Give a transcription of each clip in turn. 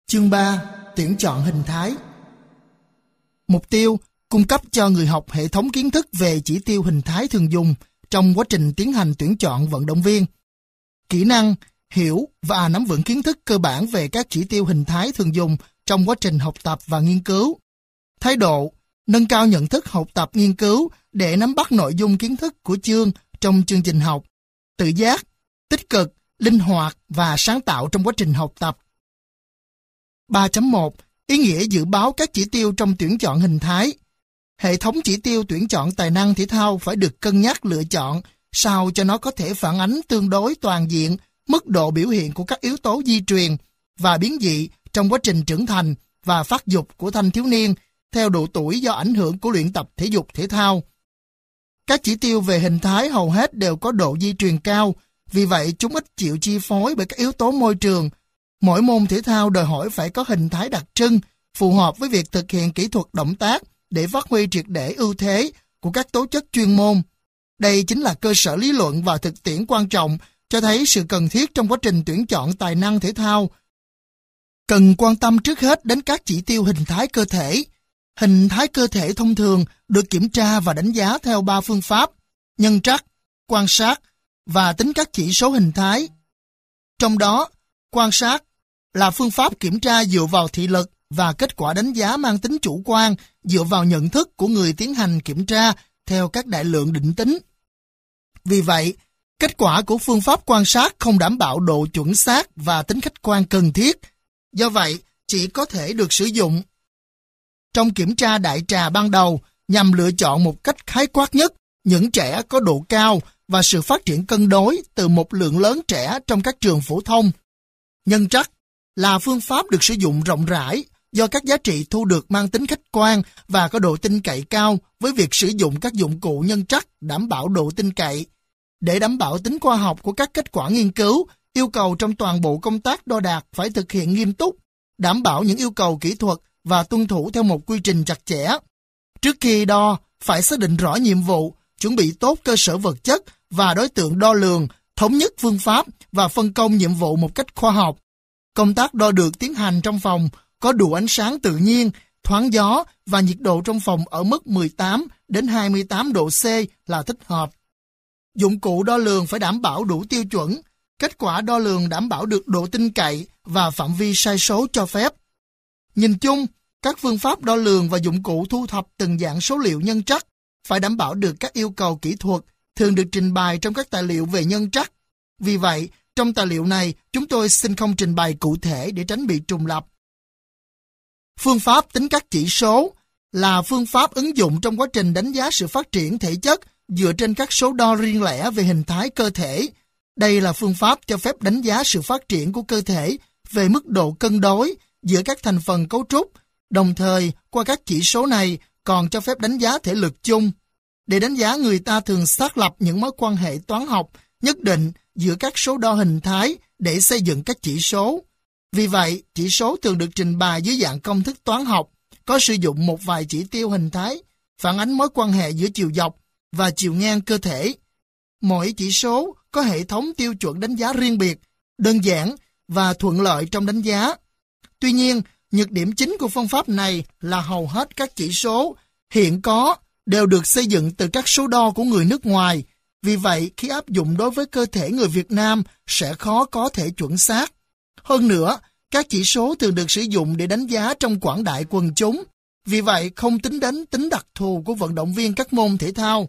Chương 3. Tuyển chọn hình thái. Mục tiêu: cung cấp cho người học hệ thống kiến thức về chỉ tiêu hình thái thường dùng trong quá trình tiến hành tuyển chọn vận động viên. Kỹ năng: hiểu và nắm vững kiến thức cơ bản về các chỉ tiêu hình thái thường dùng trong quá trình học tập và nghiên cứu. Thái độ: nâng cao nhận thức học tập nghiên cứu để nắm bắt nội dung kiến thức của chương trong chương trình học. Tự giác: tích cực, linh hoạt và sáng tạo trong quá trình học tập. 3.1. Ý nghĩa dự báo các chỉ tiêu trong tuyển chọn hình thái. Hệ thống chỉ tiêu tuyển chọn tài năng thể thao phải được cân nhắc lựa chọn sao cho nó có thể phản ánh tương đối toàn diện mức độ biểu hiện của các yếu tố di truyền và biến dị trong quá trình trưởng thành và phát dục của thanh thiếu niên theo độ tuổi do ảnh hưởng của luyện tập thể dục thể thao. Các chỉ tiêu về hình thái hầu hết đều có độ di truyền cao, vì vậy chúng ít chịu chi phối bởi các yếu tố môi trường. Mỗi môn thể thao đòi hỏi phải có hình thái đặc trưng, phù hợp với việc thực hiện kỹ thuật động tác để phát huy triệt để ưu thế của các tố chất chuyên môn. Đây chính là cơ sở lý luận và thực tiễn quan trọng cho thấy sự cần thiết trong quá trình tuyển chọn tài năng thể thao. Cần quan tâm trước hết đến các chỉ tiêu hình thái cơ thể. Hình thái cơ thể thông thường được kiểm tra và đánh giá theo 3 phương pháp: nhân trắc, quan sát và tính các chỉ số hình thái. Trong đó, quan sát là phương pháp kiểm tra dựa vào thị lực và kết quả đánh giá mang tính chủ quan dựa vào nhận thức của người tiến hành kiểm tra theo các đại lượng định tính. Vì vậy, kết quả của phương pháp quan sát không đảm bảo độ chuẩn xác và tính khách quan cần thiết. Do vậy, chỉ có thể được sử dụng trong kiểm tra đại trà ban đầu nhằm lựa chọn một cách khái quát nhất những trẻ có độ cao và sự phát triển cân đối từ một lượng lớn trẻ trong các trường phổ thông. Nhân trắc là phương pháp được sử dụng rộng rãi do các giá trị thu được mang tính khách quan và có độ tin cậy cao với việc sử dụng các dụng cụ nhân trắc đảm bảo độ tin cậy. Để đảm bảo tính khoa học của các kết quả nghiên cứu, yêu cầu trong toàn bộ công tác đo đạc phải thực hiện nghiêm túc, đảm bảo những yêu cầu kỹ thuật và tuân thủ theo một quy trình chặt chẽ. Trước khi đo, phải xác định rõ nhiệm vụ, chuẩn bị tốt cơ sở vật chất và đối tượng đo lường, thống nhất phương pháp và phân công nhiệm vụ một cách khoa học. Công tác đo được tiến hành trong phòng có đủ ánh sáng tự nhiên, thoáng gió và nhiệt độ trong phòng ở mức 18 đến 28 độ C là thích hợp. Dụng cụ đo lường phải đảm bảo đủ tiêu chuẩn, kết quả đo lường đảm bảo được độ tin cậy và phạm vi sai số cho phép. Nhìn chung, các phương pháp đo lường và dụng cụ thu thập từng dạng số liệu nhân trắc phải đảm bảo được các yêu cầu kỹ thuật thường được trình bày trong các tài liệu về nhân trắc. Vì vậy, trong tài liệu này, chúng tôi xin không trình bày cụ thể để tránh bị trùng lặp. Phương pháp tính các chỉ số là phương pháp ứng dụng trong quá trình đánh giá sự phát triển thể chất dựa trên các số đo riêng lẻ về hình thái cơ thể. Đây là phương pháp cho phép đánh giá sự phát triển của cơ thể về mức độ cân đối giữa các thành phần cấu trúc, đồng thời qua các chỉ số này còn cho phép đánh giá thể lực chung. Để đánh giá, người ta thường xác lập những mối quan hệ toán học nhất định giữa các số đo hình thái để xây dựng các chỉ số. Vì vậy, chỉ số thường được trình bày dưới dạng công thức toán học, có sử dụng một vài chỉ tiêu hình thái, phản ánh mối quan hệ giữa chiều dọc và chiều ngang cơ thể. Mỗi chỉ số có hệ thống tiêu chuẩn đánh giá riêng biệt, đơn giản và thuận lợi trong đánh giá. Tuy nhiên, nhược điểm chính của phương pháp này là hầu hết các chỉ số hiện có đều được xây dựng từ các số đo của người nước ngoài. Vì vậy, khi áp dụng đối với cơ thể người Việt Nam sẽ khó có thể chuẩn xác. Hơn nữa, các chỉ số thường được sử dụng để đánh giá trong quảng đại quần chúng. Vì vậy, không tính đến tính đặc thù của vận động viên các môn thể thao.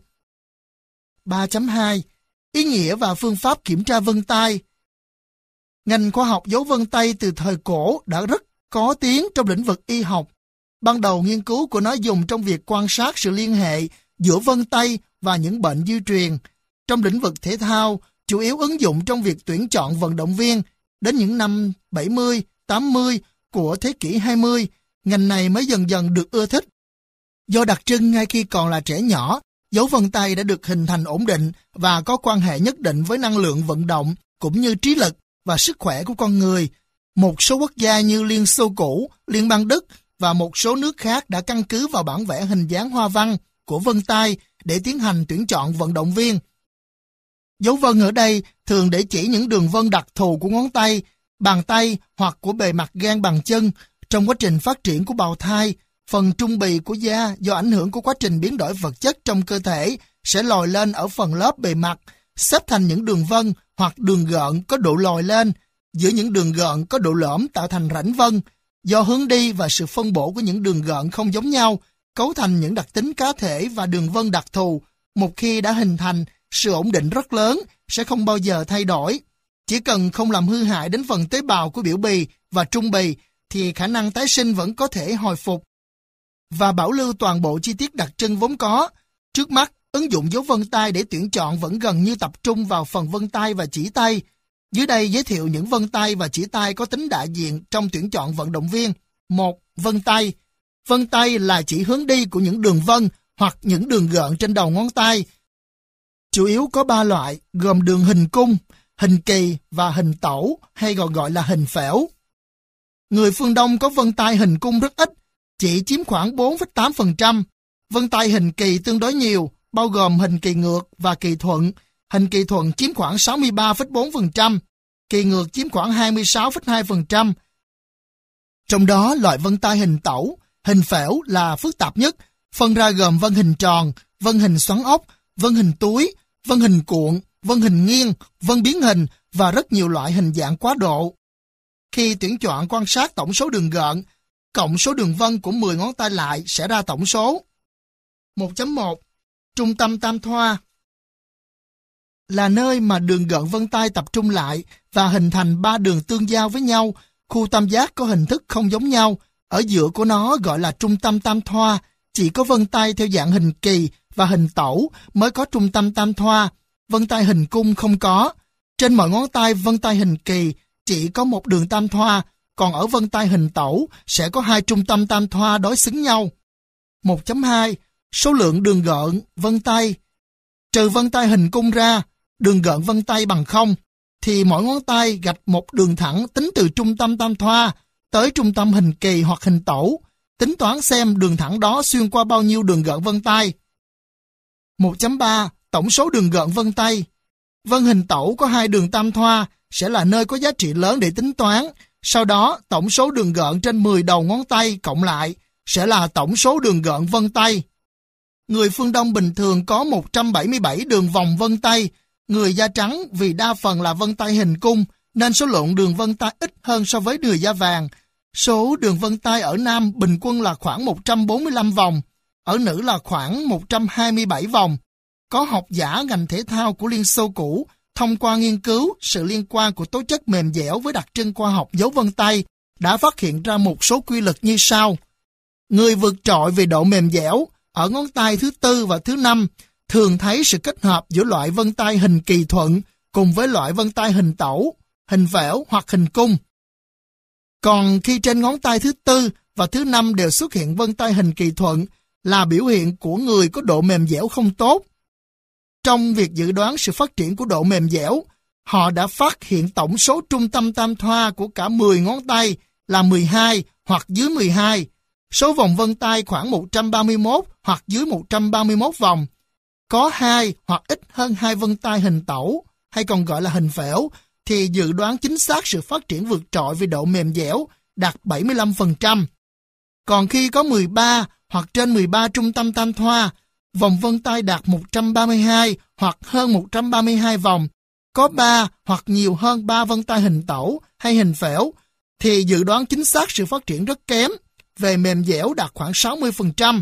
3.2. Ý nghĩa và phương pháp kiểm tra vân tay. Ngành khoa học dấu vân tay từ thời cổ đã rất có tiếng trong lĩnh vực y học. Ban đầu nghiên cứu của nó dùng trong việc quan sát sự liên hệ giữa vân tay và những bệnh di truyền. Trong lĩnh vực thể thao, chủ yếu ứng dụng trong việc tuyển chọn vận động viên. Đến những năm 70, 80 của thế kỷ 20, ngành này mới dần dần được ưa thích. Do đặc trưng ngay khi còn là trẻ nhỏ, dấu vân tay đã được hình thành ổn định và có quan hệ nhất định với năng lượng vận động cũng như trí lực và sức khỏe của con người. Một số quốc gia như Liên Xô cũ, Liên bang Đức và một số nước khác đã căn cứ vào bản vẽ hình dáng hoa văn của vân tay để tiến hành tuyển chọn vận động viên. Dấu vân ở đây thường để chỉ những đường vân đặc thù của ngón tay, bàn tay hoặc của bề mặt gan bàn chân. Trong quá trình phát triển của bào thai, phần trung bì của da do ảnh hưởng của quá trình biến đổi vật chất trong cơ thể sẽ lồi lên ở phần lớp bề mặt, xếp thành những đường vân hoặc đường gợn có độ lồi lên. Giữa những đường gợn có độ lõm tạo thành rãnh vân. Do hướng đi và sự phân bổ của những đường gợn không giống nhau, cấu thành những đặc tính cá thể và đường vân đặc thù. Một khi đã hình thành, sự ổn định rất lớn, sẽ không bao giờ thay đổi. Chỉ cần không làm hư hại đến phần tế bào của biểu bì và trung bì, thì khả năng tái sinh vẫn có thể hồi phục và bảo lưu toàn bộ chi tiết đặc trưng vốn có. Trước mắt, ứng dụng dấu vân tay để tuyển chọn vẫn gần như tập trung vào phần vân tay và chỉ tay. Dưới đây giới thiệu những vân tay và chỉ tay có tính đại diện trong tuyển chọn vận động viên. 1. Vân tay. Vân tay là chỉ hướng đi của những đường vân hoặc những đường gợn trên đầu ngón tay. Chủ yếu có 3 loại, gồm đường hình cung, hình kỳ và hình tẩu, hay còn gọi là hình phễu. Người phương Đông có vân tay hình cung rất ít, chỉ chiếm khoảng 4,8%. Vân tay hình kỳ tương đối nhiều, bao gồm hình kỳ ngược và kỳ thuận. Hình kỳ thuận chiếm khoảng 63,4%, kỳ ngược chiếm khoảng 26,2%. Trong đó, loại vân tay hình tẩu, hình phễu là phức tạp nhất, phân ra gồm vân hình tròn, vân hình xoắn ốc, vân hình túi, vân hình cuộn, vân hình nghiêng, vân biến hình và rất nhiều loại hình dạng quá độ. Khi tuyển chọn quan sát tổng số đường gợn, cộng số đường vân của 10 ngón tay lại sẽ ra tổng số. 1.1. Trung tâm tam thoa là nơi mà đường gợn vân tay tập trung lại và hình thành 3 đường tương giao với nhau. Khu tam giác có hình thức không giống nhau, ở giữa của nó gọi là trung tâm tam thoa. Chỉ có vân tay theo dạng hình kỳ và hình tẩu mới có trung tâm tam thoa, vân tay hình cung không có. Trên mọi ngón tay vân tay hình kỳ chỉ có một đường tam thoa, còn ở vân tay hình tẩu sẽ có 2 trung tâm tam thoa đối xứng nhau. 1.2. Số lượng đường gợn vân tay. Trừ vân tay hình cung ra, đường gợn vân tay bằng 0, thì mỗi ngón tay gạch một đường thẳng tính từ trung tâm tam thoa tới trung tâm hình kỳ hoặc hình tẩu, tính toán xem đường thẳng đó xuyên qua bao nhiêu đường gợn vân tay. 1.3. Tổng số đường gợn vân tay. Vân hình tẩu có 2 đường tam thoa sẽ là nơi có giá trị lớn để tính toán. Sau đó, tổng số đường gợn trên 10 đầu ngón tay cộng lại sẽ là tổng số đường gợn vân tay. Người phương Đông bình thường có 177 đường vòng vân tay. Người da trắng vì đa phần là vân tay hình cung nên số lượng đường vân tay ít hơn so với người da vàng. Số đường vân tay ở nam bình quân là khoảng 145 vòng, ở nữ là khoảng 127 vòng. Có học giả ngành thể thao của Liên Xô cũ thông qua nghiên cứu sự liên quan của tố chất mềm dẻo với đặc trưng khoa học dấu vân tay đã phát hiện ra một số quy luật như sau. Người vượt trội về độ mềm dẻo ở ngón tay thứ 4 và thứ 5 thường thấy sự kết hợp giữa loại vân tay hình kỳ thuận cùng với loại vân tay hình tẩu, hình phễu hoặc hình cung. Còn khi trên ngón tay thứ 4 và thứ 5 đều xuất hiện vân tay hình kỳ thuận là biểu hiện của người có độ mềm dẻo không tốt. Trong việc dự đoán sự phát triển của độ mềm dẻo, họ đã phát hiện tổng số trung tâm tam thoa của cả 10 ngón tay là 12 hoặc dưới 12, số vòng vân tay khoảng 131 hoặc dưới 131 vòng. Có 2 hoặc ít hơn 2 vân tay hình tẩu, hay còn gọi là hình phễu, thì dự đoán chính xác sự phát triển vượt trội về độ mềm dẻo đạt 75%. Còn khi có 13 hoặc trên 13 trung tâm tam thoa, vòng vân tay đạt 132 hoặc hơn 132 vòng, có 3 hoặc nhiều hơn 3 vân tay hình tẩu hay hình phễu, thì dự đoán chính xác sự phát triển rất kém, về mềm dẻo đạt khoảng 60%.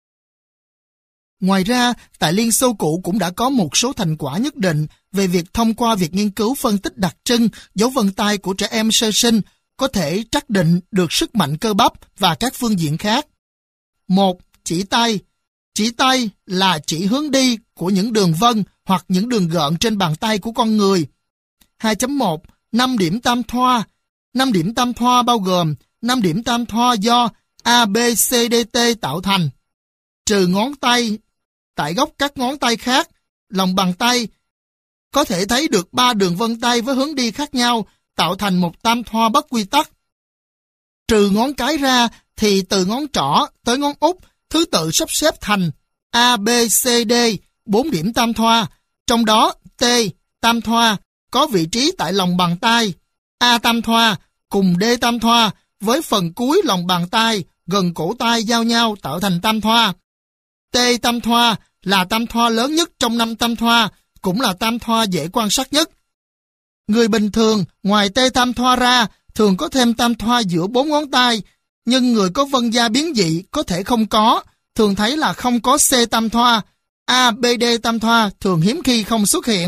Ngoài ra, tại Liên Xô cũ cũng đã có một số thành quả nhất định về việc thông qua việc nghiên cứu phân tích đặc trưng dấu vân tay của trẻ em sơ sinh có thể trắc định được sức mạnh cơ bắp và các phương diện khác. 1. Chỉ tay. Chỉ tay là chỉ hướng đi của những đường vân hoặc những đường gợn trên bàn tay của con người. 2.1. 5 điểm tam thoa. 5 điểm tam thoa bao gồm 5 điểm tam thoa do A, B, C, D, T tạo thành. Trừ ngón tay, tại góc các ngón tay khác, lòng bàn tay có thể thấy được 3 đường vân tay với hướng đi khác nhau tạo thành một tam thoa bất quy tắc. Trừ ngón cái ra thì từ ngón trỏ tới ngón út thứ tự sắp xếp thành A, B, C, D, 4 điểm tam thoa, trong đó T, tam thoa, có vị trí tại lòng bàn tay. A tam thoa cùng D tam thoa với phần cuối lòng bàn tay gần cổ tay giao nhau tạo thành tam thoa. T tam thoa là tam thoa lớn nhất trong 5 tam thoa, cũng là tam thoa dễ quan sát nhất. Người bình thường ngoài T tam thoa ra thường có thêm tam thoa giữa 4 ngón tay, nhưng người có vân da biến dị có thể không có, thường thấy là không có C tam thoa. A, B, D tam thoa thường hiếm khi không xuất hiện.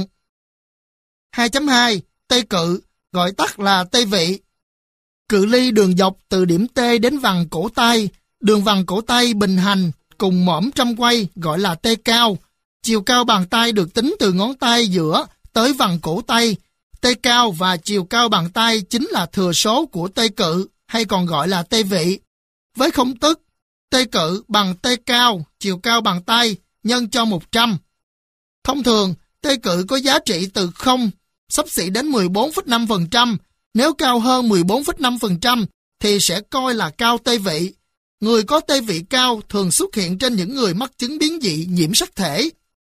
2.2. Tê cự, gọi tắt là tê vị. Cự ly đường dọc từ điểm T đến vằn cổ tay, đường vằn cổ tay bình hành cùng mõm trăm quay gọi là tê cao. Chiều cao bàn tay được tính từ ngón tay giữa tới vằn cổ tay. Tê cao và chiều cao bàn tay chính là thừa số của tê cự, hay còn gọi là tê vị. Với công thức tê cự bằng tê cao, chiều cao bàn tay nhân cho 100. Thông thường, tê cự có giá trị từ 0 xấp xỉ đến 14,5%. Nếu cao hơn 14,5% thì sẽ coi là cao tê vị. Người có tê vị cao thường xuất hiện trên những người mắc chứng biến dị nhiễm sắc thể.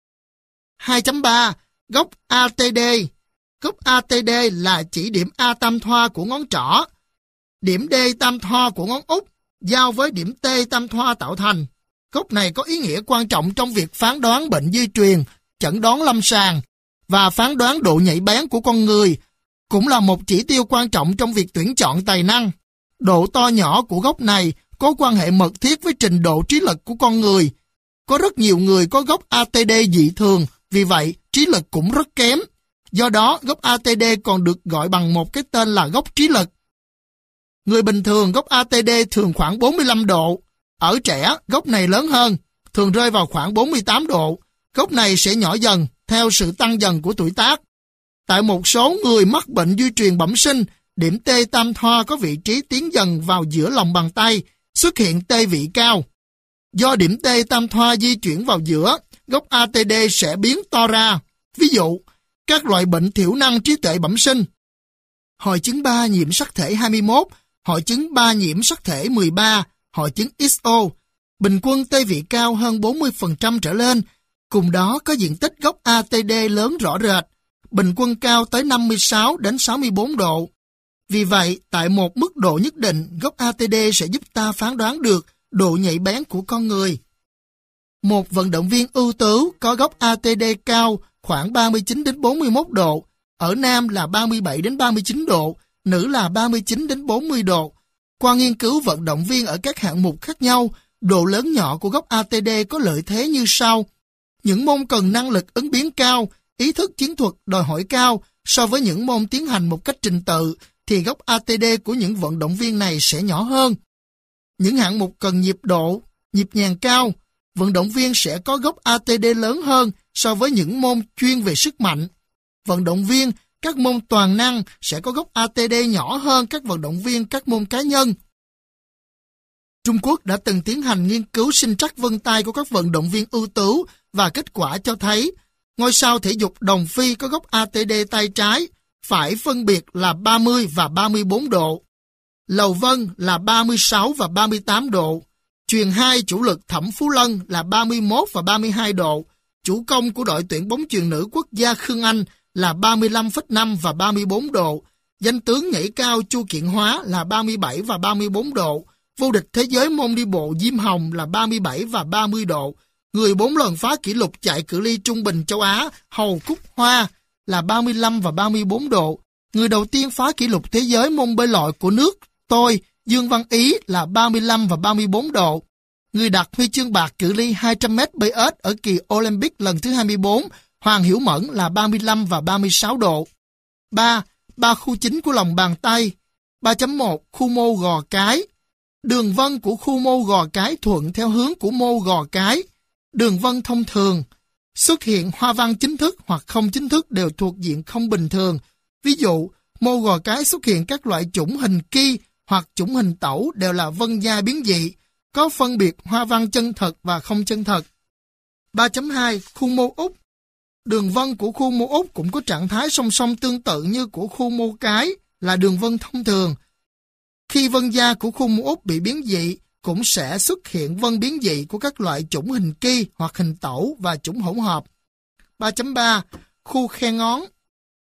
2.3. Góc ATD. Góc ATD là chỉ điểm A tam thoa của ngón trỏ, điểm D tam thoa của ngón út giao với điểm T tam thoa tạo thành. Góc này có ý nghĩa quan trọng trong việc phán đoán bệnh di truyền, chẩn đoán lâm sàng và phán đoán độ nhạy bén của con người, cũng là một chỉ tiêu quan trọng trong việc tuyển chọn tài năng. Độ to nhỏ của góc này có quan hệ mật thiết với trình độ trí lực của con người. Có rất nhiều người có góc ATD dị thường, vì vậy trí lực cũng rất kém. Do đó, góc ATD còn được gọi bằng một cái tên là góc trí lực. Người bình thường góc ATD thường khoảng 45 độ. Ở trẻ, góc này lớn hơn, thường rơi vào khoảng 48 độ. Góc này sẽ nhỏ dần theo sự tăng dần của tuổi tác. Tại một số người mắc bệnh di truyền bẩm sinh, điểm T tam thoa có vị trí tiến dần vào giữa lòng bàn tay, xuất hiện tê vị cao. Do điểm T tam thoa di chuyển vào giữa, góc ATD sẽ biến to ra. Ví dụ, các loại bệnh thiểu năng trí tuệ bẩm sinh, hội chứng 3 nhiễm sắc thể 21, hội chứng 3 nhiễm sắc thể 13, hội chứng XO, bình quân tê vị cao hơn 40% trở lên, cùng đó có diện tích góc ATD lớn rõ rệt, bình quân cao tới 56 đến 64 độ. Vì vậy, tại một mức độ nhất định, góc ATD sẽ giúp ta phán đoán được độ nhạy bén của con người. Một vận động viên ưu tú có góc ATD cao khoảng 39 đến 41 độ, ở nam là 37 đến 39 độ, nữ là 39 đến 40 độ. Qua nghiên cứu vận động viên ở các hạng mục khác nhau, độ lớn nhỏ của góc ATD có lợi thế như sau. Những môn cần năng lực ứng biến cao, ý thức chiến thuật đòi hỏi cao so với những môn tiến hành một cách trình tự, thì góc ATD của những vận động viên này sẽ nhỏ hơn. Những hạng mục cần nhịp độ, nhịp nhàng cao, vận động viên sẽ có góc ATD lớn hơn so với những môn chuyên về sức mạnh. Vận động viên các môn toàn năng sẽ có góc ATD nhỏ hơn các vận động viên các môn cá nhân. Trung Quốc đã từng tiến hành nghiên cứu sinh trắc vân tay của các vận động viên ưu tú và kết quả cho thấy ngôi sao thể dục Đồng Phi có góc ATD tay trái phải phân biệt là 30 và 34 độ. Lầu Vân là 36 và 38 độ. Chuyền 2 chủ lực Thẩm Phú Lân là 31 và 32 độ. Chủ công của đội tuyển bóng chuyền nữ quốc gia Khương Anh là 35,5 và 34 độ. Danh tướng nhảy cao Chu Kiện Hóa là 37 và 34 độ. Vô địch thế giới môn đi bộ Diêm Hồng là 37 và 30 độ. Người 4 lần phá kỷ lục chạy cự ly trung bình châu Á Hầu Cúc Hoa là 35 và 34 độ. Người đầu tiên phá kỷ lục thế giới môn bơi lội của nước tôi Dương Văn Ý là 35 và 34 độ. Người đạt huy chương bạc cự ly 200m bơi ếch ở kỳ Olympic lần thứ 24, Hoàng Hiểu Mẫn là 35 và 36 độ. 3. Ba khu chính của lòng bàn tay. 3.1 Khu mô gò cái. Đường vân của khu mô gò cái thuận theo hướng của mô gò cái. Đường vân thông thường xuất hiện hoa văn chính thức hoặc không chính thức đều thuộc diện không bình thường. Ví dụ, mô gò cái xuất hiện các loại chủng hình ki hoặc chủng hình tẩu đều là vân da biến dị, có phân biệt hoa văn chân thật và không chân thật. 3.2 Khu mô út. Đường vân của khu mô út cũng có trạng thái song song tương tự như của khu mô cái là đường vân thông thường. Khi vân da của khu mô út bị biến dị, cũng sẽ xuất hiện vân biến dị của các loại chủng hình ki hoặc hình tẩu và chủng hỗn hợp. 3.3 Khu khe ngón.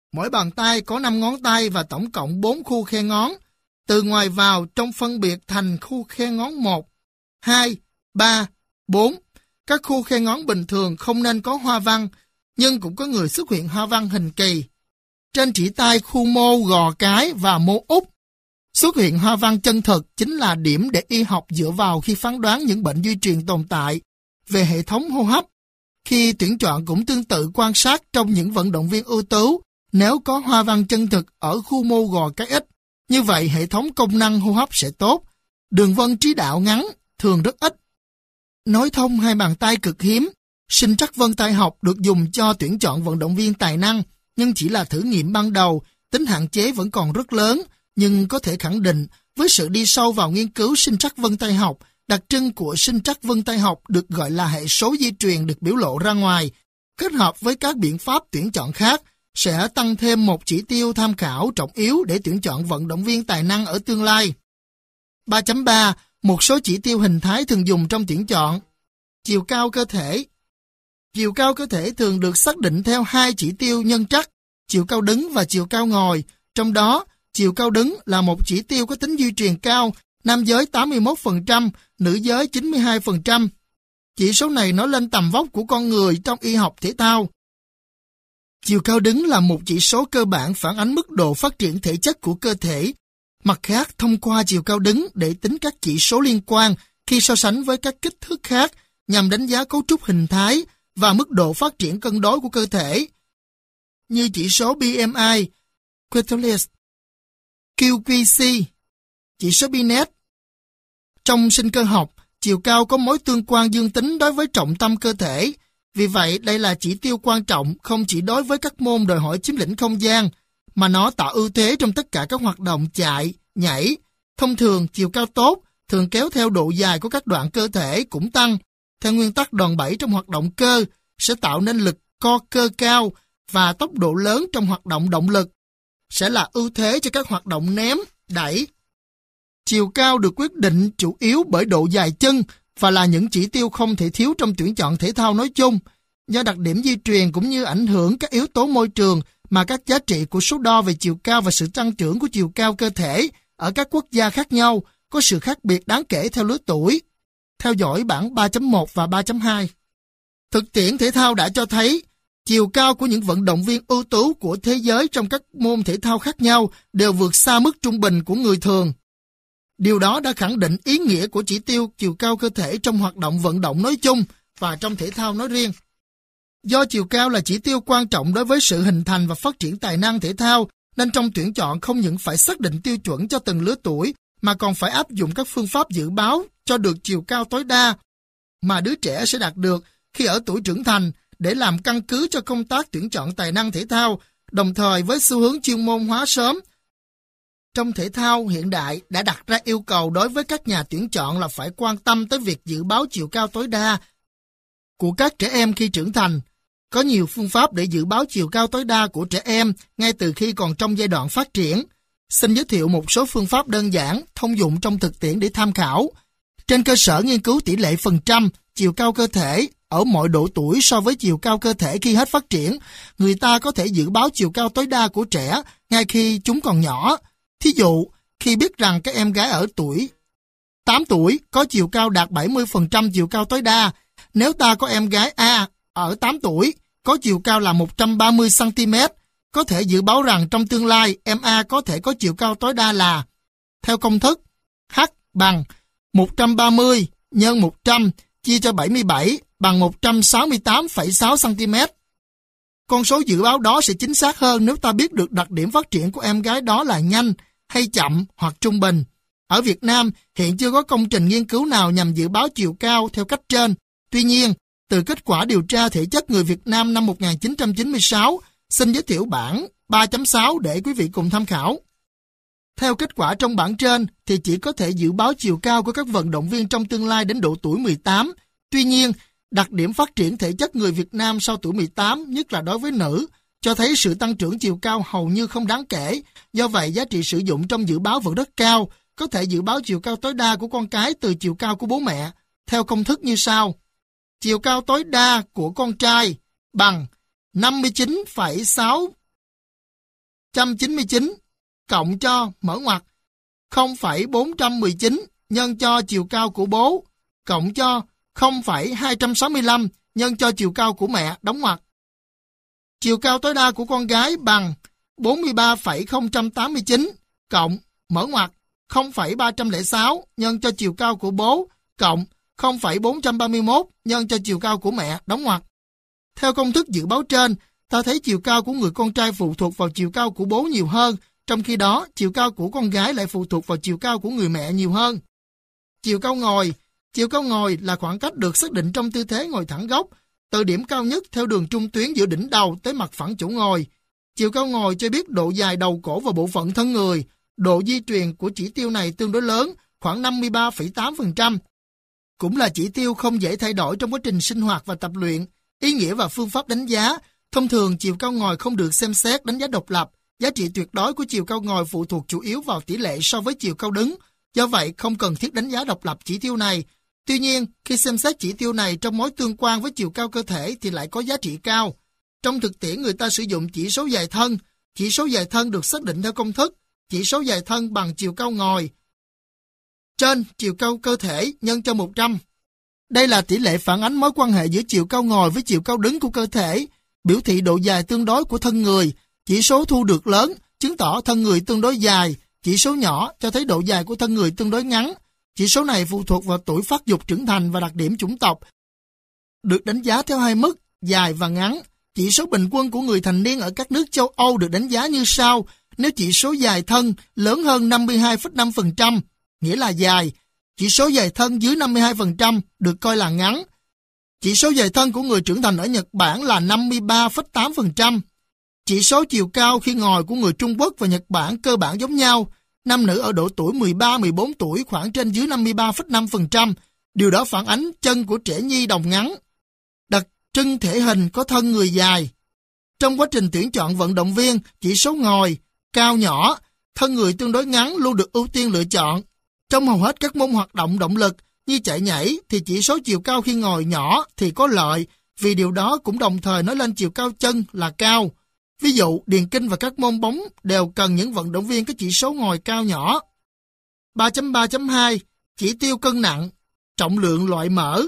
Mỗi bàn tay có 5 ngón tay và tổng cộng 4 khu khe ngón. Từ ngoài vào trong phân biệt thành khu khe ngón 1, 2, 3, 4. Các khu khe ngón bình thường không nên có hoa văn, nhưng cũng có người xuất hiện hoa văn hình kỳ. Trên chỉ tay khu mô gò cái và mô út, xuất hiện hoa văn chân thực chính là điểm để y học dựa vào khi phán đoán những bệnh di truyền tồn tại về hệ thống hô hấp. Khi tuyển chọn cũng tương tự quan sát trong những vận động viên ưu tú, nếu có hoa văn chân thực ở khu mô gò cái ít, như vậy hệ thống công năng hô hấp sẽ tốt. Đường vân trí đạo ngắn, thường rất ít. Nối thông hai bàn tay cực hiếm. Sinh trắc vân tay học được dùng cho tuyển chọn vận động viên tài năng, nhưng chỉ là thử nghiệm ban đầu, tính hạn chế vẫn còn rất lớn, nhưng có thể khẳng định với sự đi sâu vào nghiên cứu sinh trắc vân tay học, đặc trưng của sinh trắc vân tay học được gọi là hệ số di truyền được biểu lộ ra ngoài, kết hợp với các biện pháp tuyển chọn khác, sẽ tăng thêm một chỉ tiêu tham khảo trọng yếu để tuyển chọn vận động viên tài năng ở tương lai. 3.3. Một số chỉ tiêu hình thái thường dùng trong tuyển chọn. Chiều cao cơ thể. Chiều cao cơ thể thường được xác định theo hai chỉ tiêu nhân trắc, chiều cao đứng và chiều cao ngồi. Trong đó, chiều cao đứng là một chỉ tiêu có tính di truyền cao, nam giới 81%, nữ giới 92%. Chỉ số này nói lên tầm vóc của con người trong y học thể thao. Chiều cao đứng là một chỉ số cơ bản phản ánh mức độ phát triển thể chất của cơ thể. Mặt khác, thông qua chiều cao đứng để tính các chỉ số liên quan khi so sánh với các kích thước khác nhằm đánh giá cấu trúc hình thái và mức độ phát triển cân đối của cơ thể, như chỉ số BMI, QQC, chỉ số Binet. Trong sinh cơ học, chiều cao có mối tương quan dương tính đối với trọng tâm cơ thể. Vì vậy, đây là chỉ tiêu quan trọng không chỉ đối với các môn đòi hỏi chiếm lĩnh không gian, mà nó tạo ưu thế trong tất cả các hoạt động chạy, nhảy. Thông thường, chiều cao tốt thường kéo theo độ dài của các đoạn cơ thể cũng tăng. Theo nguyên tắc đòn bẩy trong hoạt động cơ sẽ tạo nên lực co cơ cao và tốc độ lớn trong hoạt động động lực, sẽ là ưu thế cho các hoạt động ném, đẩy. Chiều cao được quyết định chủ yếu bởi độ dài chân và là những chỉ tiêu không thể thiếu trong tuyển chọn thể thao nói chung. Do đặc điểm di truyền cũng như ảnh hưởng các yếu tố môi trường mà các giá trị của số đo về chiều cao và sự tăng trưởng của chiều cao cơ thể ở các quốc gia khác nhau có sự khác biệt đáng kể theo lứa tuổi. Theo dõi bảng 3.1 và 3.2. Thực tiễn thể thao đã cho thấy chiều cao của những vận động viên ưu tú của thế giới trong các môn thể thao khác nhau đều vượt xa mức trung bình của người thường. Điều đó đã khẳng định ý nghĩa của chỉ tiêu chiều cao cơ thể trong hoạt động vận động nói chung và trong thể thao nói riêng. Do chiều cao là chỉ tiêu quan trọng đối với sự hình thành và phát triển tài năng thể thao, nên trong tuyển chọn không những phải xác định tiêu chuẩn cho từng lứa tuổi, mà còn phải áp dụng các phương pháp dự báo cho được chiều cao tối đa mà đứa trẻ sẽ đạt được khi ở tuổi trưởng thành để làm căn cứ cho công tác tuyển chọn tài năng thể thao, đồng thời với xu hướng chuyên môn hóa sớm. Trong thể thao hiện đại đã đặt ra yêu cầu đối với các nhà tuyển chọn là phải quan tâm tới việc dự báo chiều cao tối đa của các trẻ em khi trưởng thành. Có nhiều phương pháp để dự báo chiều cao tối đa của trẻ em ngay từ khi còn trong giai đoạn phát triển. Xin giới thiệu một số phương pháp đơn giản, thông dụng trong thực tiễn để tham khảo. Trên cơ sở nghiên cứu tỷ lệ phần trăm chiều cao cơ thể ở mọi độ tuổi so với chiều cao cơ thể khi hết phát triển, người ta có thể dự báo chiều cao tối đa của trẻ ngay khi chúng còn nhỏ. Thí dụ, khi biết rằng các em gái ở tuổi 8 tuổi có chiều cao đạt 70% chiều cao tối đa, nếu ta có em gái A ở 8 tuổi có chiều cao là 130cm, có thể dự báo rằng trong tương lai em A có thể có chiều cao tối đa là, theo công thức, H bằng 130 nhân 100 chia cho 77 bằng 168,6cm. Con số dự báo đó sẽ chính xác hơn nếu ta biết được đặc điểm phát triển của em gái đó là nhanh hay chậm hoặc trung bình. Ở Việt Nam, hiện chưa có công trình nghiên cứu nào nhằm dự báo chiều cao theo cách trên. Tuy nhiên, từ kết quả điều tra thể chất người Việt Nam năm 1996, xin giới thiệu bảng 3.6 để quý vị cùng tham khảo. Theo kết quả trong bảng trên thì chỉ có thể dự báo chiều cao của các vận động viên trong tương lai đến độ tuổi 18. Tuy nhiên, đặc điểm phát triển thể chất người Việt Nam sau tuổi 18, nhất là đối với nữ, cho thấy sự tăng trưởng chiều cao hầu như không đáng kể. Do vậy, giá trị sử dụng trong dự báo vẫn rất cao, có thể dự báo chiều cao tối đa của con cái từ chiều cao của bố mẹ, theo công thức như sau. Chiều cao tối đa của con trai bằng 59,6 199 cộng cho mở ngoặc 0,419 nhân cho chiều cao của bố cộng cho 0,265 nhân cho chiều cao của mẹ đóng ngoặc. Chiều cao tối đa của con gái bằng 43,089 cộng mở ngoặc 0,306 nhân cho chiều cao của bố cộng 0,431 nhân cho chiều cao của mẹ đóng ngoặc. Theo công thức dự báo trên, ta thấy chiều cao của người con trai phụ thuộc vào chiều cao của bố nhiều hơn, trong khi đó chiều cao của con gái lại phụ thuộc vào chiều cao của người mẹ nhiều hơn. Chiều cao ngồi là khoảng cách được xác định trong tư thế ngồi thẳng góc, từ điểm cao nhất theo đường trung tuyến giữa đỉnh đầu tới mặt phẳng chỗ ngồi. Chiều cao ngồi cho biết độ dài đầu cổ và bộ phận thân người. Độ di truyền của chỉ tiêu này tương đối lớn, khoảng 53,8%. Cũng là chỉ tiêu không dễ thay đổi trong quá trình sinh hoạt và tập luyện. Ý nghĩa và phương pháp đánh giá. Thông thường, chiều cao ngồi không được xem xét đánh giá độc lập. Giá trị tuyệt đối của chiều cao ngồi phụ thuộc chủ yếu vào tỷ lệ so với chiều cao đứng. Do vậy, không cần thiết đánh giá độc lập chỉ tiêu này. Tuy nhiên, khi xem xét chỉ tiêu này trong mối tương quan với chiều cao cơ thể thì lại có giá trị cao. Trong thực tiễn, người ta sử dụng chỉ số dài thân. Chỉ số dài thân được xác định theo công thức. Chỉ số dài thân bằng chiều cao ngồi trên chiều cao cơ thể nhân cho 100. Đây là tỷ lệ phản ánh mối quan hệ giữa chiều cao ngồi với chiều cao đứng của cơ thể, biểu thị độ dài tương đối của thân người. Chỉ số thu được lớn chứng tỏ thân người tương đối dài, chỉ số nhỏ cho thấy độ dài của thân người tương đối ngắn. Chỉ số này phụ thuộc vào tuổi phát dục trưởng thành và đặc điểm chủng tộc. Được đánh giá theo hai mức, dài và ngắn. Chỉ số bình quân của người thành niên ở các nước châu Âu được đánh giá như sau. Nếu chỉ số dài thân lớn hơn 52,5%, nghĩa là dài. Chỉ số dài thân dưới 52% được coi là ngắn. Chỉ số dài thân của người trưởng thành ở Nhật Bản là 53,8%. Chỉ số chiều cao khi ngồi của người Trung Quốc và Nhật Bản cơ bản giống nhau. Nam nữ ở độ tuổi 13-14 tuổi khoảng trên dưới 53,5%. Điều đó phản ánh chân của trẻ nhi đồng ngắn. Đặc trưng thể hình có thân người dài. Trong quá trình tuyển chọn vận động viên, chỉ số ngồi, cao nhỏ, thân người tương đối ngắn luôn được ưu tiên lựa chọn. Trong hầu hết các môn hoạt động động lực như chạy nhảy thì chỉ số chiều cao khi ngồi nhỏ thì có lợi, vì điều đó cũng đồng thời nói lên chiều cao chân là cao. Ví dụ, điền kinh và các môn bóng đều cần những vận động viên có chỉ số ngồi cao nhỏ. 3.3.2 Chỉ tiêu cân nặng, trọng lượng loại mỡ.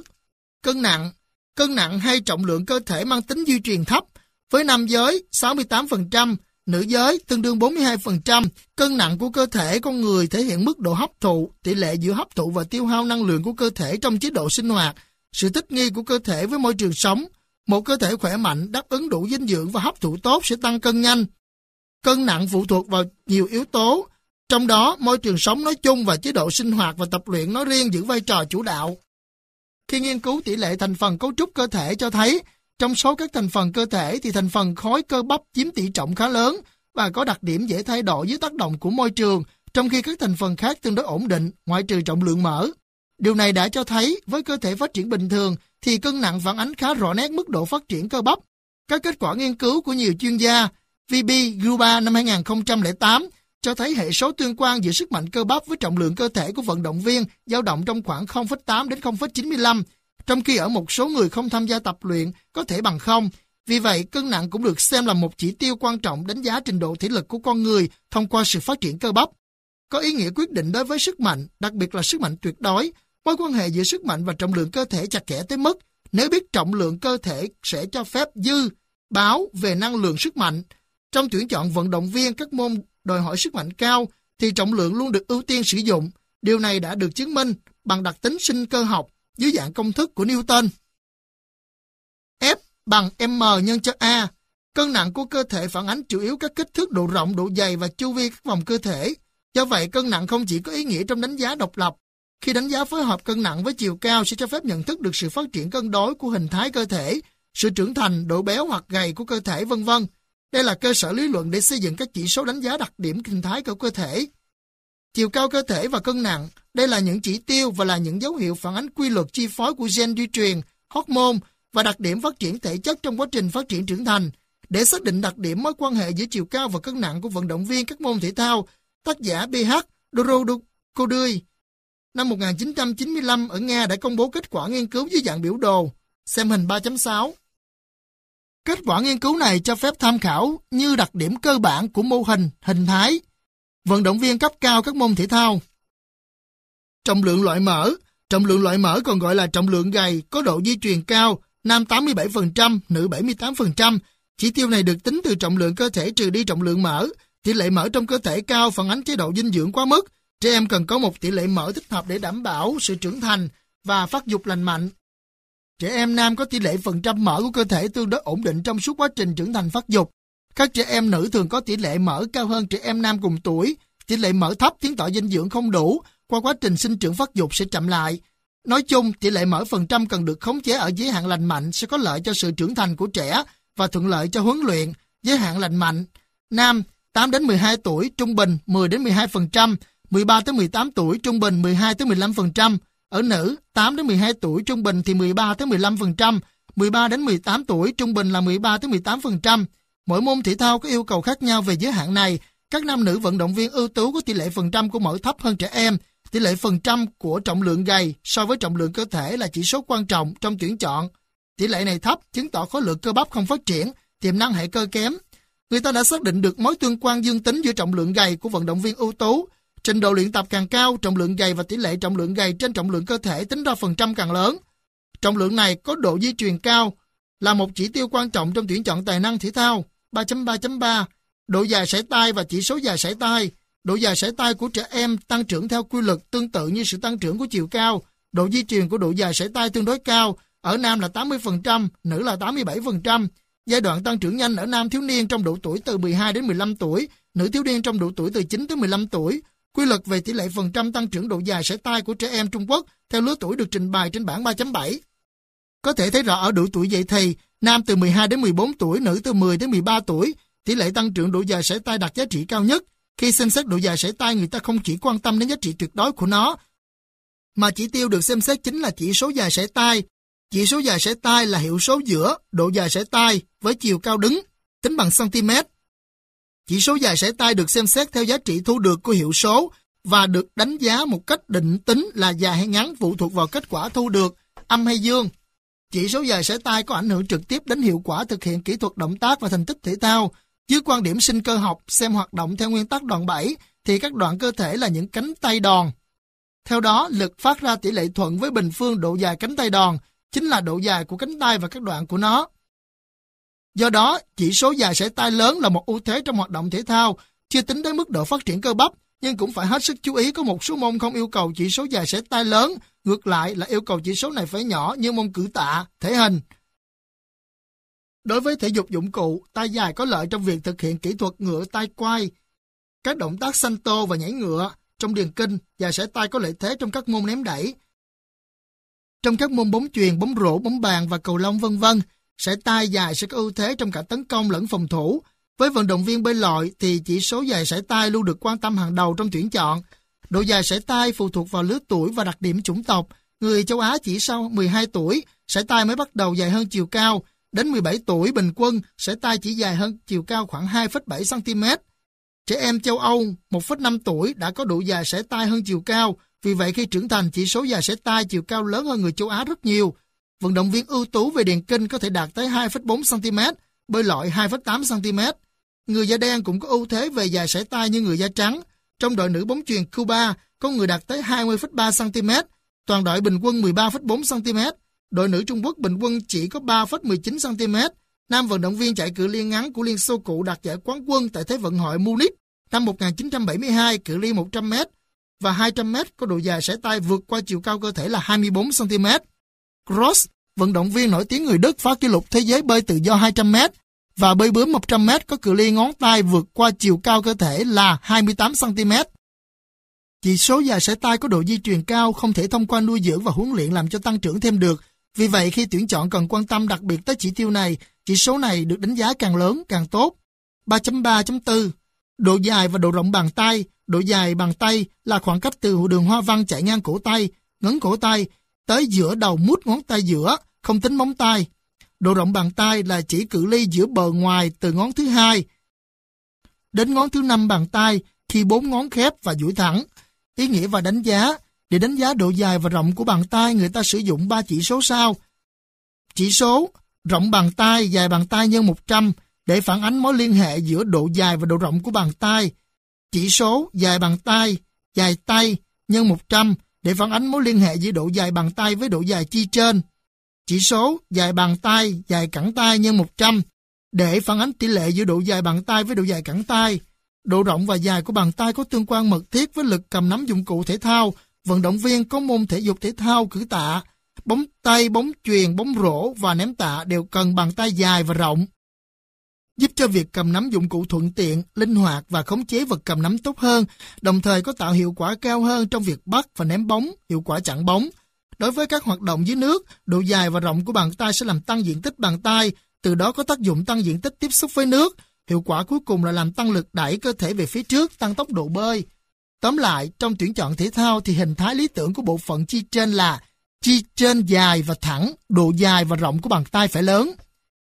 Cân nặng hay trọng lượng cơ thể mang tính di truyền thấp, với nam giới 68%, nữ giới tương đương 42%. Cân nặng của cơ thể con người thể hiện mức độ hấp thụ, tỷ lệ giữa hấp thụ và tiêu hao năng lượng của cơ thể trong chế độ sinh hoạt, sự thích nghi của cơ thể với môi trường sống. Một cơ thể khỏe mạnh đáp ứng đủ dinh dưỡng và hấp thụ tốt sẽ tăng cân nhanh. Cân nặng phụ thuộc vào nhiều yếu tố, trong đó môi trường sống nói chung và chế độ sinh hoạt và tập luyện nói riêng giữ vai trò chủ đạo. Khi nghiên cứu tỷ lệ thành phần cấu trúc cơ thể cho thấy, trong số các thành phần cơ thể thì thành phần khối cơ bắp chiếm tỷ trọng khá lớn và có đặc điểm dễ thay đổi dưới tác động của môi trường, trong khi các thành phần khác tương đối ổn định, ngoại trừ trọng lượng mỡ. Điều này đã cho thấy với cơ thể phát triển bình thường thì cân nặng phản ánh khá rõ nét mức độ phát triển cơ bắp. Các kết quả nghiên cứu của nhiều chuyên gia VB Gruba năm 2008 cho thấy hệ số tương quan giữa sức mạnh cơ bắp với trọng lượng cơ thể của vận động viên dao động trong khoảng 0,8 đến 0,95, trong khi ở một số người không tham gia tập luyện có thể bằng 0. Vì vậy, cân nặng cũng được xem là một chỉ tiêu quan trọng đánh giá trình độ thể lực của con người thông qua sự phát triển cơ bắp. Có ý nghĩa quyết định đối với sức mạnh, đặc biệt là sức mạnh tuyệt đối. Mối quan hệ giữa sức mạnh và trọng lượng cơ thể chặt chẽ tới mức nếu biết trọng lượng cơ thể sẽ cho phép dư báo về năng lượng sức mạnh. Trong tuyển chọn vận động viên các môn đòi hỏi sức mạnh cao thì trọng lượng luôn được ưu tiên sử dụng. Điều này đã được chứng minh bằng đặc tính sinh cơ học dưới dạng công thức của Newton. F bằng M nhân cho A. Cân nặng của cơ thể phản ánh chủ yếu các kích thước độ rộng, độ dày và chu vi các vòng cơ thể. Do vậy, cân nặng không chỉ có ý nghĩa trong đánh giá độc lập. Khi đánh giá phối hợp cân nặng với chiều cao sẽ cho phép nhận thức được sự phát triển cân đối của hình thái cơ thể, sự trưởng thành, độ béo hoặc gầy của cơ thể, v.v. Đây là cơ sở lý luận để xây dựng các chỉ số đánh giá đặc điểm hình thái của cơ thể. Chiều cao cơ thể và cân nặng, đây là những chỉ tiêu và là những dấu hiệu phản ánh quy luật chi phối của gen di truyền, hormone và đặc điểm phát triển thể chất trong quá trình phát triển trưởng thành. Để xác định đặc điểm mối quan hệ giữa chiều cao và cân nặng của vận động viên các môn thể thao, tác giả B.H. Dorodokoduy năm 1995 ở Nga đã công bố kết quả nghiên cứu dưới dạng biểu đồ. Xem hình 3.6. Kết quả nghiên cứu này cho phép tham khảo như đặc điểm cơ bản của mô hình, hình thái. Vận động viên cấp cao các môn thể thao. Trọng lượng loại mỡ. Trọng lượng loại mỡ còn gọi là trọng lượng gầy, có độ di truyền cao, nam 87%, nữ 78%. Chỉ tiêu này được tính từ trọng lượng cơ thể trừ đi trọng lượng mỡ. Tỷ lệ mỡ trong cơ thể cao phản ánh chế độ dinh dưỡng quá mức. Trẻ em cần có một tỷ lệ mỡ thích hợp để đảm bảo sự trưởng thành và phát dục lành mạnh. Trẻ em nam có tỷ lệ phần trăm mỡ của cơ thể tương đối ổn định trong suốt quá trình trưởng thành phát dục. Các trẻ em nữ thường có tỷ lệ mỡ cao hơn trẻ em nam cùng tuổi. Tỷ lệ mỡ thấp chứng tỏ dinh dưỡng không đủ, qua quá trình sinh trưởng phát dục sẽ chậm lại. Nói chung, tỷ lệ mỡ phần trăm cần được khống chế ở giới hạn lành mạnh sẽ có lợi cho sự trưởng thành của trẻ và thuận lợi cho huấn luyện. Giới hạn lành mạnh: nam 8 đến 12 tuổi trung bình 10 đến 12%, 13 tới 18 tuổi trung bình 12 tới 15%. Ở nữ 8 đến 12 tuổi trung bình thì 13 tới 15%, 13 đến 18 tuổi trung bình là 13 tới 18%. Mỗi môn thể thao có yêu cầu khác nhau về giới hạn này. Các nam nữ vận động viên ưu tú có tỷ lệ phần trăm của mỡ thấp hơn trẻ em. Tỷ lệ phần trăm của trọng lượng gầy so với trọng lượng cơ thể là chỉ số quan trọng trong tuyển chọn. Tỷ lệ này thấp chứng tỏ khối lượng cơ bắp không phát triển, tiềm năng hệ cơ kém. Người ta đã xác định được mối tương quan dương tính giữa trọng lượng gầy của vận động viên ưu tú. Trình độ luyện tập càng cao, trọng lượng gầy và tỷ lệ trọng lượng gầy trên trọng lượng cơ thể tính ra phần trăm càng lớn. Trọng lượng này có độ di truyền cao, là một chỉ tiêu quan trọng trong tuyển chọn tài năng thể thao. 3.3.3 Độ dài sải tay và chỉ số dài sải tay. Độ dài sải tay của trẻ em tăng trưởng theo quy luật tương tự như sự tăng trưởng của chiều cao. Độ di truyền của độ dài sải tay tương đối cao, ở nam là 80%, nữ là 87%. Giai đoạn tăng trưởng nhanh ở nam thiếu niên trong độ tuổi từ 12 đến 15 tuổi, nữ thiếu niên trong độ tuổi từ 9 tới 15 tuổi. Quy luật về tỷ lệ phần trăm tăng trưởng độ dài sải tay của trẻ em Trung Quốc theo lứa tuổi được trình bày trên bảng 3.7. Có thể thấy rõ ở độ tuổi dậy thì, nam từ 12 đến 14 tuổi, nữ từ 10 đến 13 tuổi, tỷ lệ tăng trưởng độ dài sải tay đạt giá trị cao nhất. Khi xem xét độ dài sải tay, người ta không chỉ quan tâm đến giá trị tuyệt đối của nó, mà chỉ tiêu được xem xét chính là chỉ số dài sải tay. Chỉ số dài sải tay là hiệu số giữa độ dài sải tay với chiều cao đứng, tính bằng cm. Chỉ số dài sải tay được xem xét theo giá trị thu được của hiệu số và được đánh giá một cách định tính là dài hay ngắn phụ thuộc vào kết quả thu được, âm hay dương. Chỉ số dài sải tay có ảnh hưởng trực tiếp đến hiệu quả thực hiện kỹ thuật động tác và thành tích thể thao. Dưới quan điểm sinh cơ học, xem hoạt động theo nguyên tắc đòn bẩy, thì các đoạn cơ thể là những cánh tay đòn. Theo đó, lực phát ra tỷ lệ thuận với bình phương độ dài cánh tay đòn, chính là độ dài của cánh tay và các đoạn của nó. Do đó, chỉ số dài sải tay lớn là một ưu thế trong hoạt động thể thao, chưa tính đến mức độ phát triển cơ bắp, nhưng cũng phải hết sức chú ý có một số môn không yêu cầu chỉ số dài sải tay lớn, ngược lại là yêu cầu chỉ số này phải nhỏ như môn cử tạ, thể hình. Đối với thể dục dụng cụ, tay dài có lợi trong việc thực hiện kỹ thuật ngựa tay quay, các động tác salto và nhảy ngựa. Trong điền kinh, dài sải tay có lợi thế trong các môn ném đẩy. Trong các môn bóng chuyền, bóng rổ, bóng bàn và cầu lông v.v., sải tay dài sẽ có ưu thế trong cả tấn công lẫn phòng thủ. Với vận động viên bơi lội thì chỉ số dài sải tay luôn được quan tâm hàng đầu trong tuyển chọn. Độ dài sải tay phụ thuộc vào lứa tuổi và đặc điểm chủng tộc. Người châu Á chỉ sau 12 tuổi, sải tay mới bắt đầu dài hơn chiều cao. Đến 17 tuổi bình quân, sải tay chỉ dài hơn chiều cao khoảng 2,7 cm. Trẻ em châu Âu 1,5 tuổi đã có độ dài sải tay hơn chiều cao. Vì vậy khi trưởng thành, chỉ số dài sải tay chiều cao lớn hơn người châu Á rất nhiều. Vận động viên ưu tú về điền kinh có thể đạt tới 2,4 cm, bơi lội 2,8 cm. Người da đen cũng có ưu thế về dài sải tay như người da trắng. Trong đội nữ bóng chuyền Cuba, có người đạt tới 20,3 cm, toàn đội bình quân 13,4 cm. Đội nữ Trung Quốc bình quân chỉ có 3,19 cm. Nam vận động viên chạy cự ly ngắn của Liên Xô cũ đạt giải quán quân tại Thế vận hội Munich năm 1972, cự ly 100m và 200m có độ dài sải tay vượt qua chiều cao cơ thể là 24 cm. Cross, vận động viên nổi tiếng người Đức phá kỷ lục thế giới bơi tự do 200m và bơi bướm 100m có cự ly ngón tay vượt qua chiều cao cơ thể là 28 cm. Chỉ số dài sải tay có độ di truyền cao, không thể thông qua nuôi dưỡng và huấn luyện làm cho tăng trưởng thêm được. Vì vậy khi tuyển chọn cần quan tâm đặc biệt tới chỉ tiêu này, chỉ số này được đánh giá càng lớn càng tốt. 3.3.4 Độ dài và độ rộng bàn tay. Độ dài bàn tay là khoảng cách từ đường hoa văn chạy ngang cổ tay, ngấn cổ tay, tới giữa đầu mút ngón tay giữa, không tính móng tay. Độ rộng bàn tay là chỉ cự ly giữa bờ ngoài từ ngón thứ 2 đến ngón thứ 5 bàn tay khi 4 ngón khép và duỗi thẳng. Ý nghĩa và đánh giá. Để đánh giá độ dài và rộng của bàn tay, người ta sử dụng 3 chỉ số sau. Chỉ số Rộng bàn tay, dài bàn tay nhân 100 để phản ánh mối liên hệ giữa độ dài và độ rộng của bàn tay. Chỉ số dài bàn tay, dài tay nhân 100 để phản ánh mối liên hệ giữa độ dài bàn tay với độ dài chi trên. Chỉ số dài bàn tay, dài cẳng tay nhân 100 để phản ánh tỷ lệ giữa độ dài bàn tay với độ dài cẳng tay. Độ rộng và dài của bàn tay có tương quan mật thiết với lực cầm nắm dụng cụ thể thao. Vận động viên có môn thể dục thể thao cử tạ, bóng tay, bóng chuyền, bóng rổ và ném tạ đều cần bàn tay dài và rộng, giúp cho việc cầm nắm dụng cụ thuận tiện, linh hoạt và khống chế vật cầm nắm tốt hơn, đồng thời có tạo hiệu quả cao hơn trong việc bắt và ném bóng, hiệu quả chặn bóng. Đối với các hoạt động dưới nước, độ dài và rộng của bàn tay sẽ làm tăng diện tích bàn tay, từ đó có tác dụng tăng diện tích tiếp xúc với nước. Hiệu quả cuối cùng là làm tăng lực đẩy cơ thể về phía trước, tăng tốc độ bơi. Tóm lại, trong tuyển chọn thể thao thì hình thái lý tưởng của bộ phận chi trên là chi trên dài và thẳng, độ dài và rộng của bàn tay phải lớn.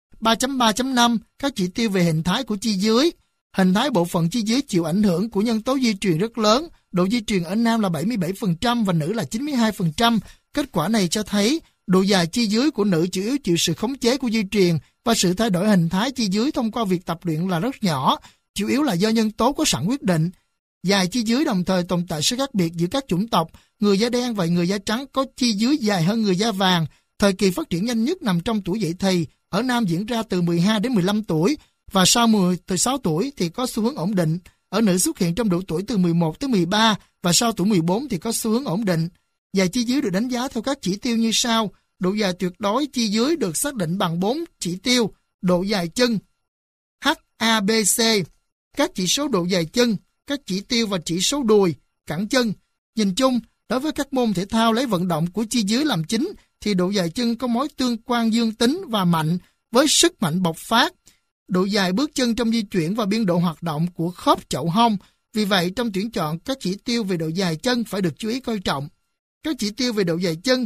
3.3.5 Các chỉ tiêu về hình thái của chi dưới. Hình thái bộ phận chi dưới chịu ảnh hưởng của nhân tố di truyền rất lớn. Độ di truyền ở nam là 77% và nữ là 92%. Kết quả này cho thấy độ dài chi dưới của nữ chủ yếu chịu sự khống chế của di truyền và sự thay đổi hình thái chi dưới thông qua việc tập luyện là rất nhỏ, chủ yếu là do nhân tố có sẵn quyết định. Dài chi dưới đồng thời tồn tại sự khác biệt giữa các chủng tộc. Người da đen và người da trắng có chi dưới dài hơn người da vàng. Thời kỳ phát triển nhanh nhất nằm trong tuổi dậy thì, ở nam diễn ra từ 12 đến 15 tuổi và sau 16 tuổi thì có xu hướng ổn định. Ở nữ xuất hiện trong độ tuổi từ 11 tới 13 và sau tuổi 14 thì có xu hướng ổn định. Dài chi dưới được đánh giá theo các chỉ tiêu như sau. Độ dài tuyệt đối chi dưới được xác định bằng 4 chỉ tiêu. Độ dài chân HABC, các chỉ số độ dài chân, các chỉ tiêu và chỉ số đùi, cẳng chân. Nhìn chung, đối với các môn thể thao lấy vận động của chi dưới làm chính thì độ dài chân có mối tương quan dương tính và mạnh với sức mạnh bộc phát. Độ dài bước chân trong di chuyển và biên độ hoạt động của khớp chậu hông. Vì vậy, trong tuyển chọn, các chỉ tiêu về độ dài chân phải được chú ý coi trọng. Các chỉ tiêu về độ dài chân.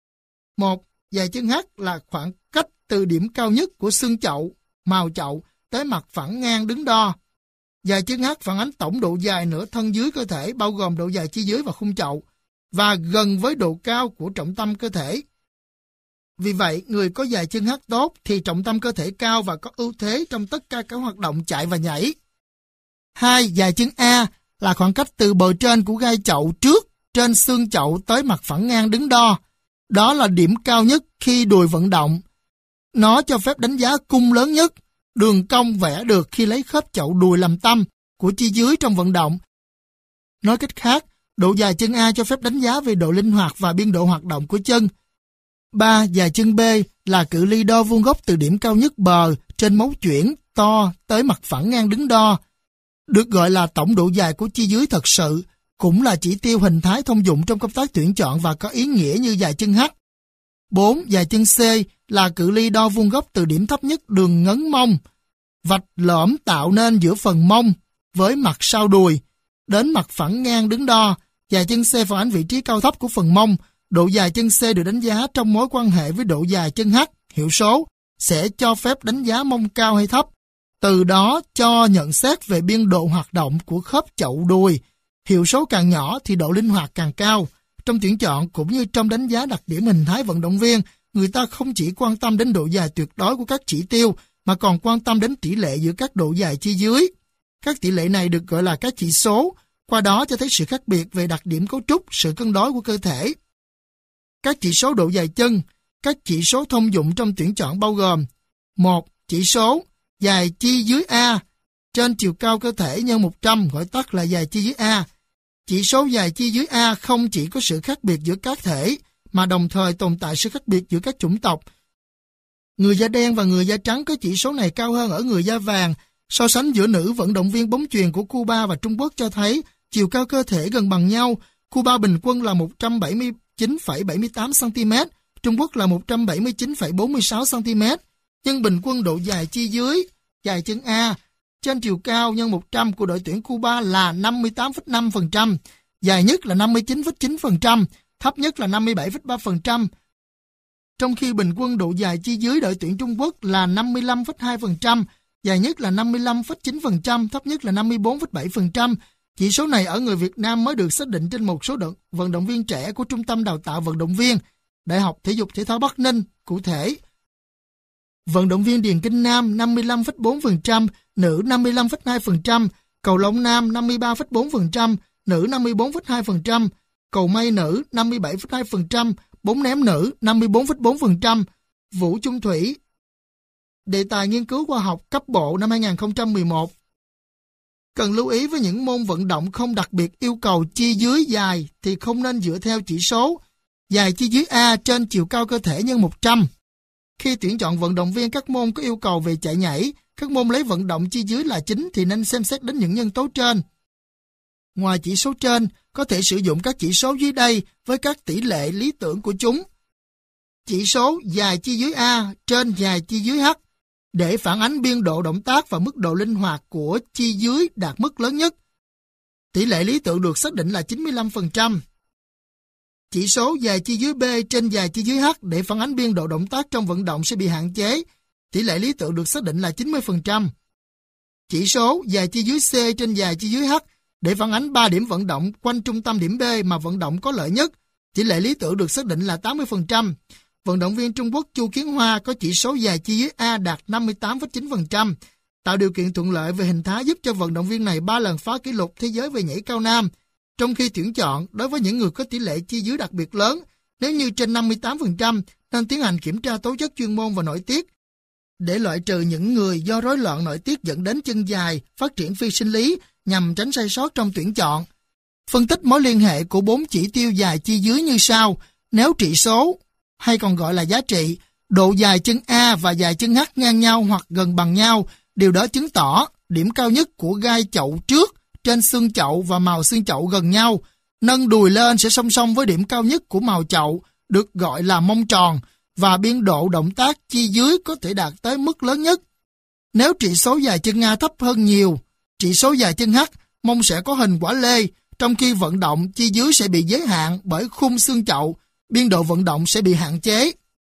1. Dài chân H là khoảng cách từ điểm cao nhất của xương chậu, mào chậu tới mặt phẳng ngang đứng đo. Dài chân H phản ánh tổng độ dài nửa thân dưới cơ thể bao gồm độ dài chi dưới và khung chậu và gần với độ cao của trọng tâm cơ thể. Vì vậy, người có dài chân H tốt thì trọng tâm cơ thể cao và có ưu thế trong tất cả các hoạt động chạy và nhảy. 2. Dài chân A là khoảng cách từ bờ trên của gai chậu trước trên xương chậu tới mặt phẳng ngang đứng đo. Đó là điểm cao nhất khi đùi vận động. Nó cho phép đánh giá cung lớn nhất. Đường cong vẽ được khi lấy khớp chậu đùi làm tâm của chi dưới trong vận động. Nói cách khác, độ dài chân A cho phép đánh giá về độ linh hoạt và biên độ hoạt động của chân. 3. Dài chân B là cự ly đo vuông góc từ điểm cao nhất bờ trên mấu chuyển to tới mặt phẳng ngang đứng đo. Được gọi là tổng độ dài của chi dưới thật sự, cũng là chỉ tiêu hình thái thông dụng trong công tác tuyển chọn và có ý nghĩa như dài chân H. 4. Dài chân C là cự ly đo vuông góc từ điểm thấp nhất đường ngấn mông, vạch lõm tạo nên giữa phần mông với mặt sau đùi, đến mặt phẳng ngang đứng đo. Dài chân C phản ánh vị trí cao thấp của phần mông. Độ dài chân C được đánh giá trong mối quan hệ với độ dài chân H. Hiệu số sẽ cho phép đánh giá mông cao hay thấp, từ đó cho nhận xét về biên độ hoạt động của khớp chậu đùi. Hiệu số càng nhỏ thì độ linh hoạt càng cao. Trong tuyển chọn cũng như trong đánh giá đặc điểm hình thái vận động viên, người ta không chỉ quan tâm đến độ dài tuyệt đối của các chỉ tiêu, mà còn quan tâm đến tỷ lệ giữa các độ dài chi dưới. Các tỷ lệ này được gọi là các chỉ số, qua đó cho thấy sự khác biệt về đặc điểm cấu trúc, sự cân đối của cơ thể. Các chỉ số độ dài chân. Các chỉ số thông dụng trong tuyển chọn bao gồm: 1. Chỉ số dài chi dưới A trên chiều cao cơ thể nhân 100, gọi tắt là dài chi dưới A. Chỉ số dài chi dưới A không chỉ có sự khác biệt giữa các thể, mà đồng thời tồn tại sự khác biệt giữa các chủng tộc. Người da đen và người da trắng có chỉ số này cao hơn ở người da vàng. So sánh giữa nữ vận động viên bóng chuyền của Cuba và Trung Quốc cho thấy chiều cao cơ thể gần bằng nhau. Cuba bình quân là 179,78 cm, Trung Quốc là 179,46 cm. Nhưng bình quân độ dài chi dưới, dài chân A, trên chiều cao nhân 100 của đội tuyển Cuba là 58,5%, dài nhất là 59,9%, thấp nhất là 57,3%. Trong khi bình quân độ dài chi dưới đội tuyển Trung Quốc là 55,2%, dài nhất là 55,9%, thấp nhất là 54,7%. Chỉ số này ở người Việt Nam mới được xác định trên một số vận động viên trẻ của Trung tâm Đào tạo Vận động viên, Đại học Thể dục Thể thao Bắc Ninh, cụ thể. Vận động viên điền kinh nam 55,4%, nữ 55,2%, cầu lông nam 53,4%, nữ 54,2%, cầu mây nữ 57,2%, bóng ném nữ 54,4%, vũ chung thủy. Đề tài nghiên cứu khoa học cấp bộ năm 2011. Cần lưu ý với những môn vận động không đặc biệt yêu cầu chia dưới dài thì không nên dựa theo chỉ số dài chia dưới A trên chiều cao cơ thể nhân 100. Khi tuyển chọn vận động viên các môn có yêu cầu về chạy nhảy, các môn lấy vận động chia dưới là chính thì nên xem xét đến những nhân tố trên. Ngoài chỉ số trên, có thể sử dụng các chỉ số dưới đây với các tỷ lệ lý tưởng của chúng. Chỉ số dài chia dưới A trên dài chia dưới H để phản ánh biên độ động tác và mức độ linh hoạt của chia dưới đạt mức lớn nhất. Tỷ lệ lý tưởng được xác định là 95%. Chỉ số dài chia dưới B trên dài chia dưới H để phản ánh biên độ động tác trong vận động sẽ bị hạn chế. Tỷ lệ lý tưởng được xác định là 90%. Chỉ số dài chia dưới C trên dài chia dưới H để phản ánh 3 điểm vận động quanh trung tâm điểm B mà vận động có lợi nhất. Tỷ lệ lý tưởng được xác định là 80%. Vận động viên Trung Quốc Chu Kiến Hoa có chỉ số dài chia dưới A đạt 58,9%, tạo điều kiện thuận lợi về hình thái giúp cho vận động viên này 3 lần phá kỷ lục thế giới về nhảy cao nam. Trong khi tuyển chọn, đối với những người có tỷ lệ chia dưới đặc biệt lớn, nếu như trên 58%, nên tiến hành kiểm tra tố chất chuyên môn và nội tiết, để loại trừ những người do rối loạn nội tiết dẫn đến chân dài, phát triển phi sinh lý, nhằm tránh sai sót trong tuyển chọn. Phân tích mối liên hệ của 4 chỉ tiêu dài chia dưới như sau. Nếu trị số, hay còn gọi là giá trị, độ dài chân A và dài chân H ngang nhau hoặc gần bằng nhau, điều đó chứng tỏ điểm cao nhất của gai chậu trước trên xương chậu và màu xương chậu gần nhau. Nâng đùi lên sẽ song song với điểm cao nhất của màu chậu, được gọi là mông tròn, và biên độ động tác chia dưới có thể đạt tới mức lớn nhất. Nếu trị số dài chân A thấp hơn nhiều trị số dài chân H, mông sẽ có hình quả lê, trong khi vận động chia dưới sẽ bị giới hạn bởi khung xương chậu, biên độ vận động sẽ bị hạn chế.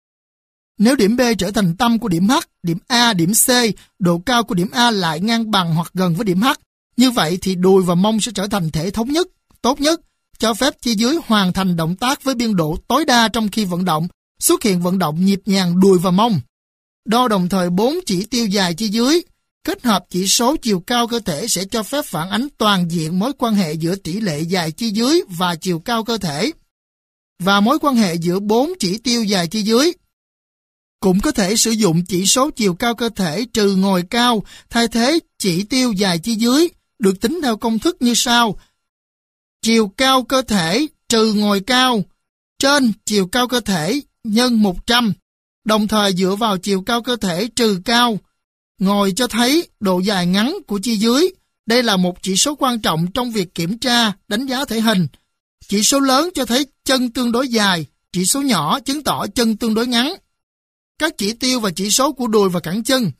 Nếu điểm B trở thành tâm của điểm H, điểm A, điểm C, độ cao của điểm A lại ngang bằng hoặc gần với điểm H, như vậy thì đùi và mông sẽ trở thành thể thống nhất, tốt nhất, cho phép chia dưới hoàn thành động tác với biên độ tối đa trong khi vận động, xuất hiện vận động nhịp nhàng đùi và mông. Đo đồng thời 4 chỉ tiêu dài chia dưới, kết hợp chỉ số chiều cao cơ thể sẽ cho phép phản ánh toàn diện mối quan hệ giữa tỷ lệ dài chia dưới và chiều cao cơ thể, và mối quan hệ giữa 4 chỉ tiêu dài chia dưới. Cũng có thể sử dụng chỉ số chiều cao cơ thể trừ ngồi cao thay thế chỉ tiêu dài chia dưới, được tính theo công thức như sau. Chiều cao cơ thể trừ ngồi cao trên chiều cao cơ thể nhân 100, đồng thời dựa vào chiều cao cơ thể trừ cao ngồi cho thấy độ dài ngắn của chia dưới. Đây là một chỉ số quan trọng trong việc kiểm tra, đánh giá thể hình. Chỉ số lớn cho thấy chân tương đối dài, chỉ số nhỏ chứng tỏ chân tương đối ngắn. Các chỉ tiêu và chỉ số của đùi và cẳng chân.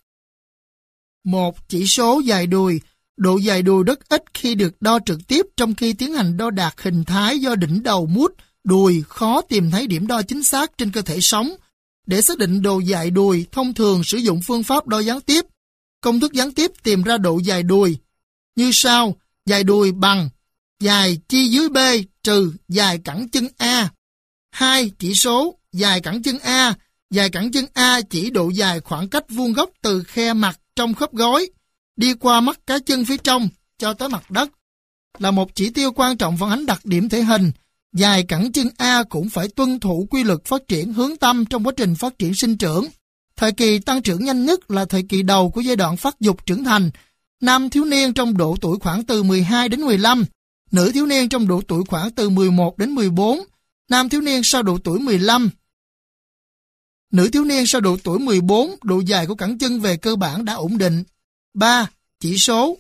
1. Chỉ số dài đùi. Độ dài đùi rất ít khi được đo trực tiếp, trong khi tiến hành đo đạc hình thái do đỉnh đầu mút, đùi khó tìm thấy điểm đo chính xác trên cơ thể sống. Để xác định độ dài đùi, thông thường sử dụng phương pháp đo gián tiếp. Công thức gián tiếp tìm ra độ dài đùi như sau. Dài đùi bằng dài chia dưới B trừ dài cẳng chân A. 2. Chỉ số dài cẳng chân A. Dài cẳng chân A chỉ độ dài khoảng cách vuông góc từ khe mặt trong khớp gối, đi qua mắt cá chân phía trong cho tới mặt đất. Là một chỉ tiêu quan trọng phản ánh đặc điểm thể hình, dài cẳng chân A cũng phải tuân thủ quy luật phát triển hướng tâm trong quá trình phát triển sinh trưởng. Thời kỳ tăng trưởng nhanh nhất là thời kỳ đầu của giai đoạn phát dục trưởng thành. Nam thiếu niên trong độ tuổi khoảng từ 12 đến 15, nữ thiếu niên trong độ tuổi khoảng từ 11 đến 14, nam thiếu niên sau độ tuổi 15. Nữ thiếu niên sau độ tuổi 14, độ dài của cẳng chân về cơ bản đã ổn định. 3. Chỉ số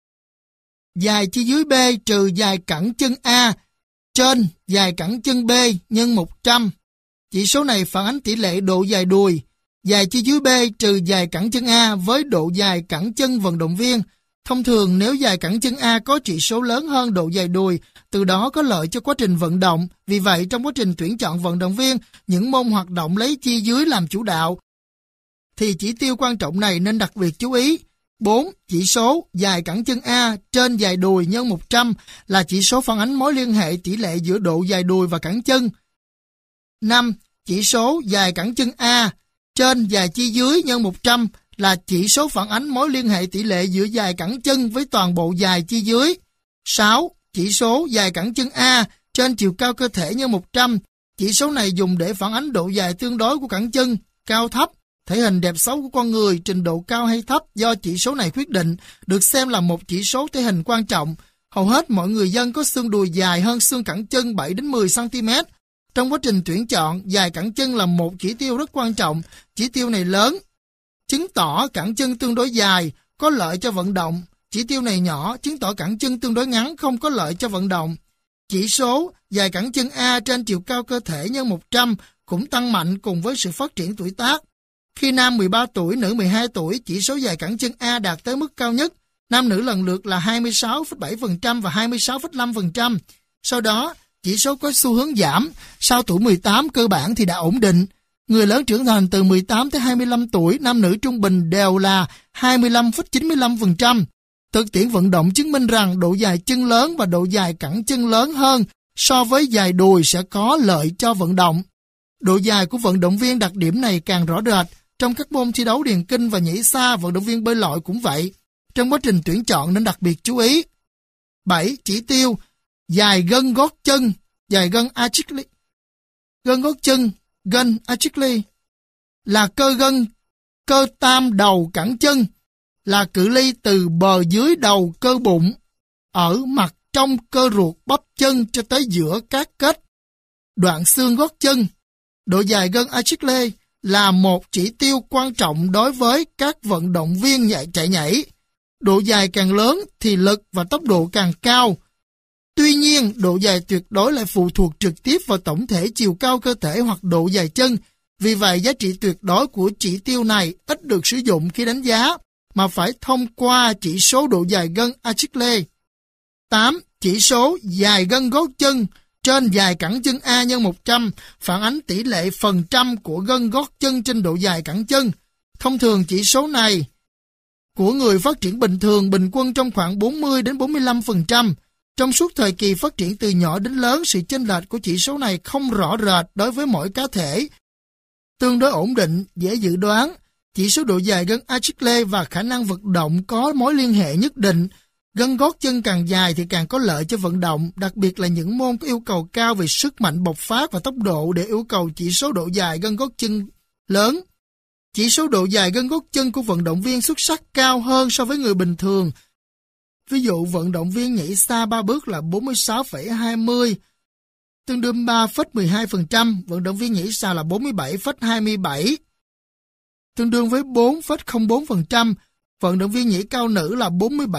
dài chia dưới B trừ dài cẳng chân A trên dài cẳng chân B nhân 100. Chỉ số này phản ánh tỷ lệ độ dài đùi, dài chia dưới B trừ dài cẳng chân A với độ dài cẳng chân vận động viên. Thông thường nếu dài cẳng chân A có chỉ số lớn hơn độ dài đùi, từ đó có lợi cho quá trình vận động. Vì vậy, trong quá trình tuyển chọn vận động viên, những môn hoạt động lấy chia dưới làm chủ đạo, thì chỉ tiêu quan trọng này nên đặc biệt chú ý. 4. Chỉ số dài cẳng chân A trên dài đùi nhân 100 là chỉ số phản ánh mối liên hệ tỷ lệ giữa độ dài đùi và cẳng chân. 5. Chỉ số dài cẳng chân A trên dài chia dưới nhân 100 là chỉ số phản ánh mối liên hệ tỷ lệ giữa dài cẳng chân với toàn bộ dài chia dưới. 6. Chỉ số dài cẳng chân A trên chiều cao cơ thể nhân 100. Chỉ số này dùng để phản ánh độ dài tương đối của cẳng chân, cao thấp, thể hình đẹp xấu của con người, trình độ cao hay thấp do chỉ số này quyết định, được xem là một chỉ số thể hình quan trọng. Hầu hết mọi người dân có xương đùi dài hơn xương cẳng chân 7 đến 10 cm. Trong quá trình tuyển chọn, dài cẳng chân là một chỉ tiêu rất quan trọng. Chỉ tiêu này lớn, chứng tỏ cẳng chân tương đối dài, có lợi cho vận động. Chỉ tiêu này nhỏ, chứng tỏ cẳng chân tương đối ngắn, không có lợi cho vận động. Chỉ số dài cẳng chân A trên chiều cao cơ thể nhân 100 cũng tăng mạnh cùng với sự phát triển tuổi tác. Khi nam 13 tuổi, nữ 12 tuổi, chỉ số dài cẳng chân A đạt tới mức cao nhất. Nam nữ lần lượt là 26,7% và 26,5%. Sau đó, chỉ số có xu hướng giảm. Sau tuổi 18 cơ bản thì đã ổn định. Người lớn trưởng thành từ 18 tới 25 tuổi, nam nữ trung bình đều là 25,95%. Thực tiễn vận động chứng minh rằng độ dài chân lớn và độ dài cẳng chân lớn hơn so với dài đùi sẽ có lợi cho vận động. Độ dài của vận động viên đặc điểm này càng rõ rệt. Trong các môn thi đấu điền kinh và nhảy xa, vận động viên bơi lội cũng vậy. Trong quá trình tuyển chọn nên đặc biệt chú ý. 7. Chỉ tiêu dài gân gót chân, dài gân Achilles. Gân gót chân, gân Achilles là cơ tam đầu cẳng chân, là cự ly từ bờ dưới đầu cơ bụng ở mặt trong cơ ruột bắp chân cho tới giữa các kết đoạn xương gót chân. Độ dài gân Achilles là một chỉ tiêu quan trọng đối với các vận động viên chạy nhảy. Độ dài càng lớn thì lực và tốc độ càng cao. Tuy nhiên, độ dài tuyệt đối lại phụ thuộc trực tiếp vào tổng thể chiều cao cơ thể hoặc độ dài chân. Vì vậy, giá trị tuyệt đối của chỉ tiêu này ít được sử dụng khi đánh giá, mà phải thông qua chỉ số độ dài gân Achilles. 8. Chỉ số dài gân gót chân trên dài cẳng chân A nhân 100 phản ánh tỷ lệ phần trăm của gân gót chân trên độ dài cẳng chân. Thông thường chỉ số này của người phát triển bình thường bình quân trong khoảng 40 đến 45%. Trong suốt thời kỳ phát triển từ nhỏ đến lớn, sự chênh lệch của chỉ số này không rõ rệt đối với mỗi cá thể. Tương đối ổn định, dễ dự đoán. Chỉ số độ dài gân Achilles và khả năng vận động có mối liên hệ nhất định. Gân gót chân càng dài thì càng có lợi cho vận động, đặc biệt là những môn có yêu cầu cao về sức mạnh bộc phát và tốc độ để yêu cầu chỉ số độ dài gân gót chân lớn. Chỉ số độ dài gân gót chân của vận động viên xuất sắc cao hơn so với người bình thường. Ví dụ vận động viên nhảy xa 3 bước là 46,20, tương đương 3,12%, vận động viên nhảy xa là 47,27, tương đương với 4,04%, vận động viên nhảy cao nữ là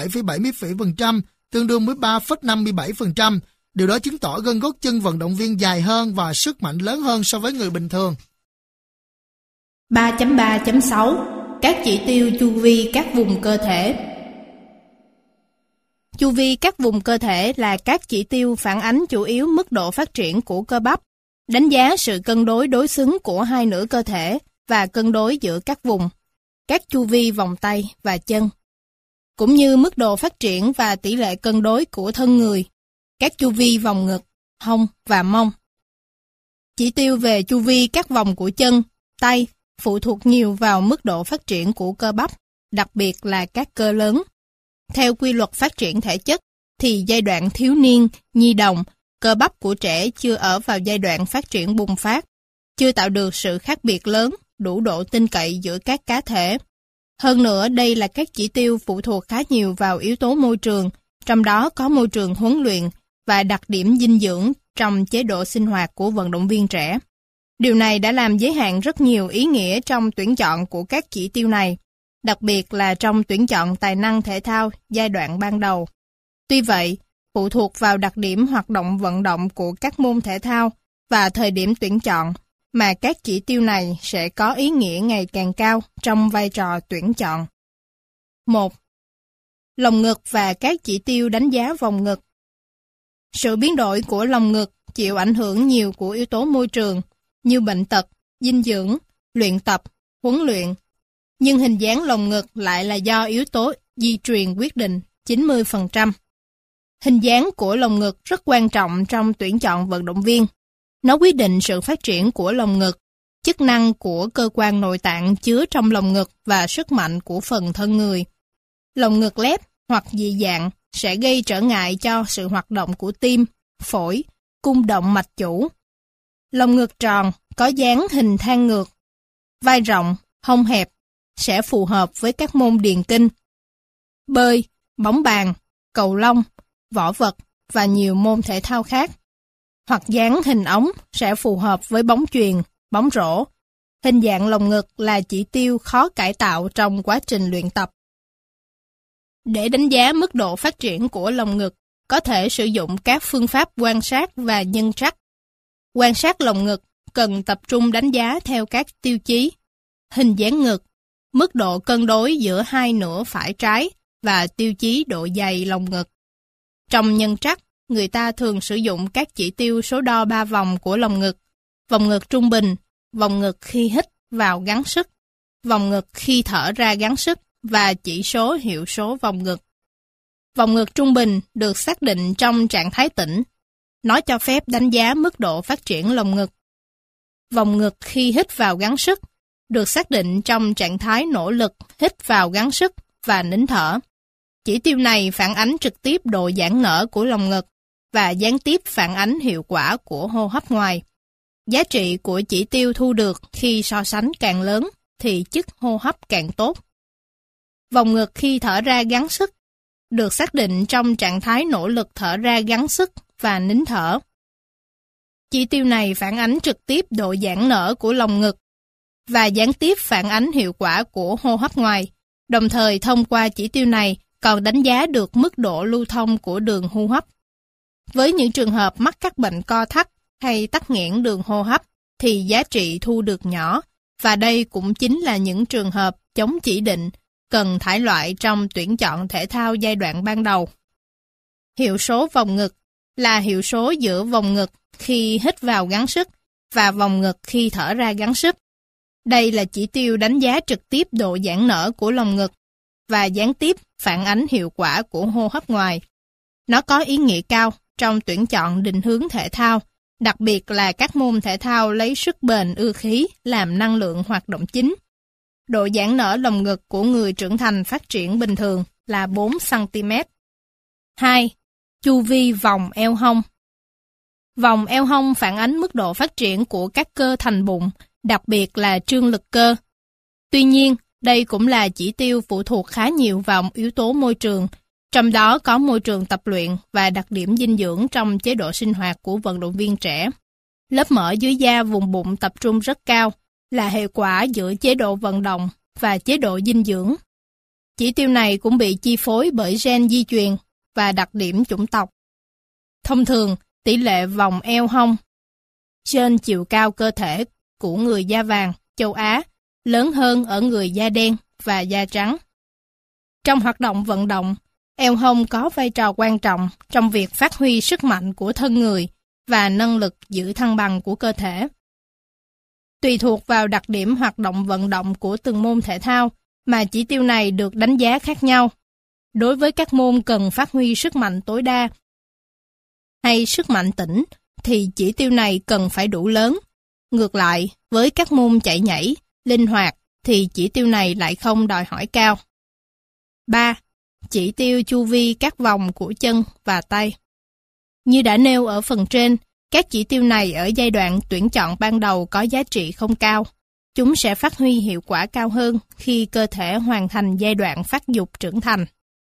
47,70%, tương đương với 3,57%. Điều đó chứng tỏ gân gót chân vận động viên dài hơn và sức mạnh lớn hơn so với người bình thường. 3.3.6 Các chỉ tiêu chu vi các vùng cơ thể. Chu vi các vùng cơ thể là các chỉ tiêu phản ánh chủ yếu mức độ phát triển của cơ bắp, đánh giá sự cân đối đối xứng của hai nửa cơ thể và cân đối giữa các vùng, các chu vi vòng tay và chân, cũng như mức độ phát triển và tỷ lệ cân đối của thân người, các chu vi vòng ngực, hông và mông. Chỉ tiêu về chu vi các vòng của chân, tay phụ thuộc nhiều vào mức độ phát triển của cơ bắp, đặc biệt là các cơ lớn. Theo quy luật phát triển thể chất, thì giai đoạn thiếu niên, nhi đồng, cơ bắp của trẻ chưa ở vào giai đoạn phát triển bùng phát, chưa tạo được sự khác biệt lớn, đủ độ tin cậy giữa các cá thể. Hơn nữa, đây là các chỉ tiêu phụ thuộc khá nhiều vào yếu tố môi trường, trong đó có môi trường huấn luyện và đặc điểm dinh dưỡng trong chế độ sinh hoạt của vận động viên trẻ. Điều này đã làm giới hạn rất nhiều ý nghĩa trong tuyển chọn của các chỉ tiêu này, đặc biệt là trong tuyển chọn tài năng thể thao giai đoạn ban đầu. Tuy vậy, phụ thuộc vào đặc điểm hoạt động vận động của các môn thể thao và thời điểm tuyển chọn, mà các chỉ tiêu này sẽ có ý nghĩa ngày càng cao trong vai trò tuyển chọn. 1. Lồng ngực và các chỉ tiêu đánh giá vòng ngực. Sự biến đổi của lồng ngực chịu ảnh hưởng nhiều của yếu tố môi trường như bệnh tật, dinh dưỡng, luyện tập, huấn luyện. Nhưng hình dáng lồng ngực lại là do yếu tố di truyền quyết định 90%. Hình dáng của lồng ngực rất quan trọng trong tuyển chọn vận động viên. Nó quyết định sự phát triển của lồng ngực, chức năng của cơ quan nội tạng chứa trong lồng ngực và sức mạnh của phần thân người. Lồng ngực lép hoặc dị dạng sẽ gây trở ngại cho sự hoạt động của tim, phổi, cung động mạch chủ. Lồng ngực tròn có dáng hình than ngược, vai rộng, hông hẹp sẽ phù hợp với các môn điền kinh, bơi, bóng bàn, cầu lông, võ vật và nhiều môn thể thao khác. Hoặc dáng hình ống sẽ phù hợp với bóng chuyền, bóng rổ. Hình dạng lồng ngực là chỉ tiêu khó cải tạo trong quá trình luyện tập. Để đánh giá mức độ phát triển của lồng ngực, có thể sử dụng các phương pháp quan sát và nhân trắc. Quan sát lồng ngực cần tập trung đánh giá theo các tiêu chí: hình dáng ngực, mức độ cân đối giữa hai nửa phải trái và tiêu chí độ dày lồng ngực. Trong nhân trắc, người ta thường sử dụng các chỉ tiêu số đo 3 vòng của lồng ngực: vòng ngực trung bình, vòng ngực khi hít vào gắng sức, vòng ngực khi thở ra gắng sức và chỉ số hiệu số vòng ngực. Vòng ngực trung bình được xác định trong trạng thái tĩnh. Nó cho phép đánh giá mức độ phát triển lồng ngực. Vòng ngực khi hít vào gắng sức được xác định trong trạng thái nỗ lực hít vào gắng sức và nín thở. Chỉ tiêu này phản ánh trực tiếp độ giãn nở của lồng ngực và gián tiếp phản ánh hiệu quả của hô hấp ngoài. Giá trị của chỉ tiêu thu được khi so sánh càng lớn thì chức hô hấp càng tốt. Vòng ngực khi thở ra gắng sức được xác định trong trạng thái nỗ lực thở ra gắng sức và nín thở. Chỉ tiêu này phản ánh trực tiếp độ giãn nở của lồng ngực và gián tiếp phản ánh hiệu quả của hô hấp ngoài. Đồng thời thông qua chỉ tiêu này còn đánh giá được mức độ lưu thông của đường hô hấp. Với những trường hợp mắc các bệnh co thắt hay tắc nghẽn đường hô hấp thì giá trị thu được nhỏ, và đây cũng chính là những trường hợp chống chỉ định cần thải loại trong tuyển chọn thể thao giai đoạn ban đầu. Hiệu số vòng ngực là hiệu số giữa vòng ngực khi hít vào gắng sức và vòng ngực khi thở ra gắng sức. Đây là chỉ tiêu đánh giá trực tiếp độ giãn nở của lồng ngực và gián tiếp phản ánh hiệu quả của hô hấp ngoài. Nó có ý nghĩa cao trong tuyển chọn định hướng thể thao, đặc biệt là các môn thể thao lấy sức bền ưa khí làm năng lượng hoạt động chính. Độ giãn nở lồng ngực của người trưởng thành phát triển bình thường là 4 cm. 2. Chu vi vòng eo hông. Vòng eo hông phản ánh mức độ phát triển của các cơ thành bụng, đặc biệt là trương lực cơ. Tuy nhiên, đây cũng là chỉ tiêu phụ thuộc khá nhiều vào yếu tố môi trường, trong đó có môi trường tập luyện và đặc điểm dinh dưỡng trong chế độ sinh hoạt của vận động viên trẻ. Lớp mỡ dưới da vùng bụng tập trung rất cao, là hệ quả giữa chế độ vận động và chế độ dinh dưỡng. Chỉ tiêu này cũng bị chi phối bởi gen di truyền và đặc điểm chủng tộc. Thông thường, tỷ lệ vòng eo hông trên chiều cao cơ thể của người da vàng, châu Á lớn hơn ở người da đen và da trắng. Trong hoạt động vận động, eo hông có vai trò quan trọng trong việc phát huy sức mạnh của thân người và năng lực giữ thăng bằng của cơ thể. Tùy thuộc vào đặc điểm hoạt động vận động của từng môn thể thao mà chỉ tiêu này được đánh giá khác nhau. Đối với các môn cần phát huy sức mạnh tối đa hay sức mạnh tĩnh thì chỉ tiêu này cần phải đủ lớn. Ngược lại, với các môn chạy nhảy, linh hoạt thì chỉ tiêu này lại không đòi hỏi cao. 3. Chỉ tiêu chu vi các vòng của chân và tay. Như đã nêu ở phần trên, các chỉ tiêu này ở giai đoạn tuyển chọn ban đầu có giá trị không cao. Chúng sẽ phát huy hiệu quả cao hơn khi cơ thể hoàn thành giai đoạn phát dục trưởng thành.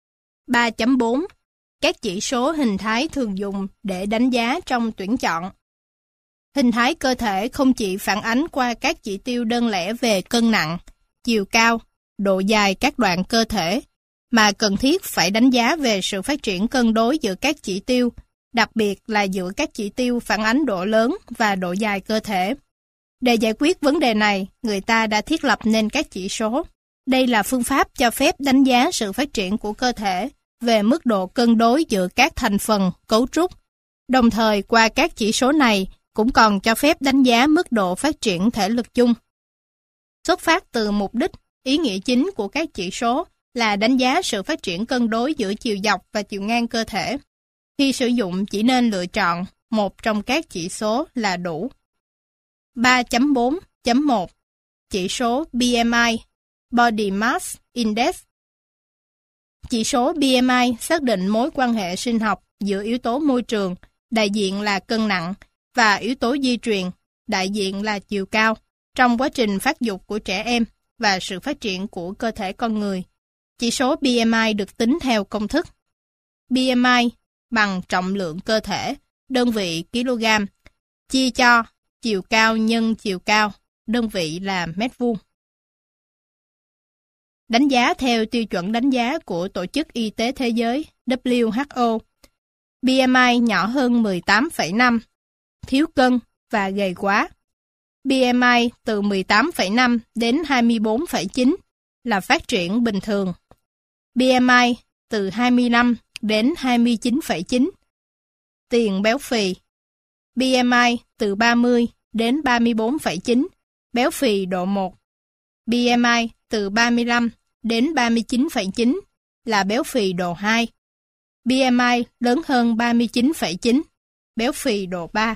3.4. Các chỉ số hình thái thường dùng để đánh giá trong tuyển chọn. Hình thái cơ thể không chỉ phản ánh qua các chỉ tiêu đơn lẻ về cân nặng, chiều cao, độ dài các đoạn cơ thể, mà cần thiết phải đánh giá về sự phát triển cân đối giữa các chỉ tiêu, đặc biệt là giữa các chỉ tiêu phản ánh độ lớn và độ dài cơ thể. Để giải quyết vấn đề này, người ta đã thiết lập nên các chỉ số. Đây là phương pháp cho phép đánh giá sự phát triển của cơ thể về mức độ cân đối giữa các thành phần, cấu trúc. Đồng thời, qua các chỉ số này, cũng còn cho phép đánh giá mức độ phát triển thể lực chung. Xuất phát từ mục đích, ý nghĩa chính của các chỉ số là đánh giá sự phát triển cân đối giữa chiều dọc và chiều ngang cơ thể. Khi sử dụng chỉ nên lựa chọn một trong các chỉ số là đủ. 3.4. 3.1 Chỉ số BMI, Body Mass Index. Chỉ số BMI xác định mối quan hệ sinh học giữa yếu tố môi trường, đại diện là cân nặng, và yếu tố di truyền, đại diện là chiều cao, trong quá trình phát dục của trẻ em và sự phát triển của cơ thể con người. Chỉ số BMI được tính theo công thức. BMI bằng trọng lượng cơ thể, đơn vị kg, chia cho chiều cao nhân chiều cao, đơn vị là mét vuông. Đánh giá theo tiêu chuẩn đánh giá của Tổ chức Y tế Thế giới WHO. BMI nhỏ hơn 18,5, thiếu cân và gầy quá. BMI từ 18,5 đến 24,9 là phát triển bình thường. BMI từ 25 đến 29,9, tiền béo phì. BMI từ 30 đến 34,9, béo phì độ 1. BMI từ 35 đến 39,9 là béo phì độ 2. BMI lớn hơn 39,9, béo phì độ 3.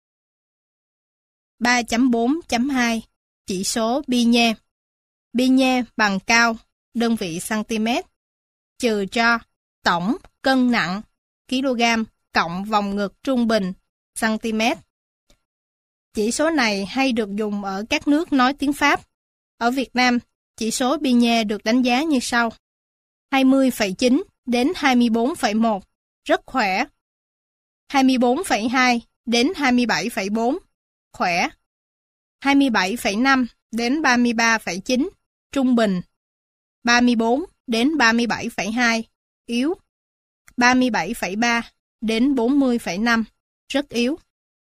3.4.2 Chỉ số Binet. Binet bằng cao, đơn vị cm, trừ cho tổng cân nặng kg cộng vòng ngực trung bình cm. Chỉ số này hay được dùng ở các nước nói tiếng Pháp. Ở Việt Nam, chỉ số Binet được đánh giá như sau: 20,9 đến 24,1, rất khỏe. 24,2 đến 27,4, khỏe. 27,5 đến 33,9, trung bình. 34 đến 37,2, yếu. 37,3 đến 40,5, rất yếu.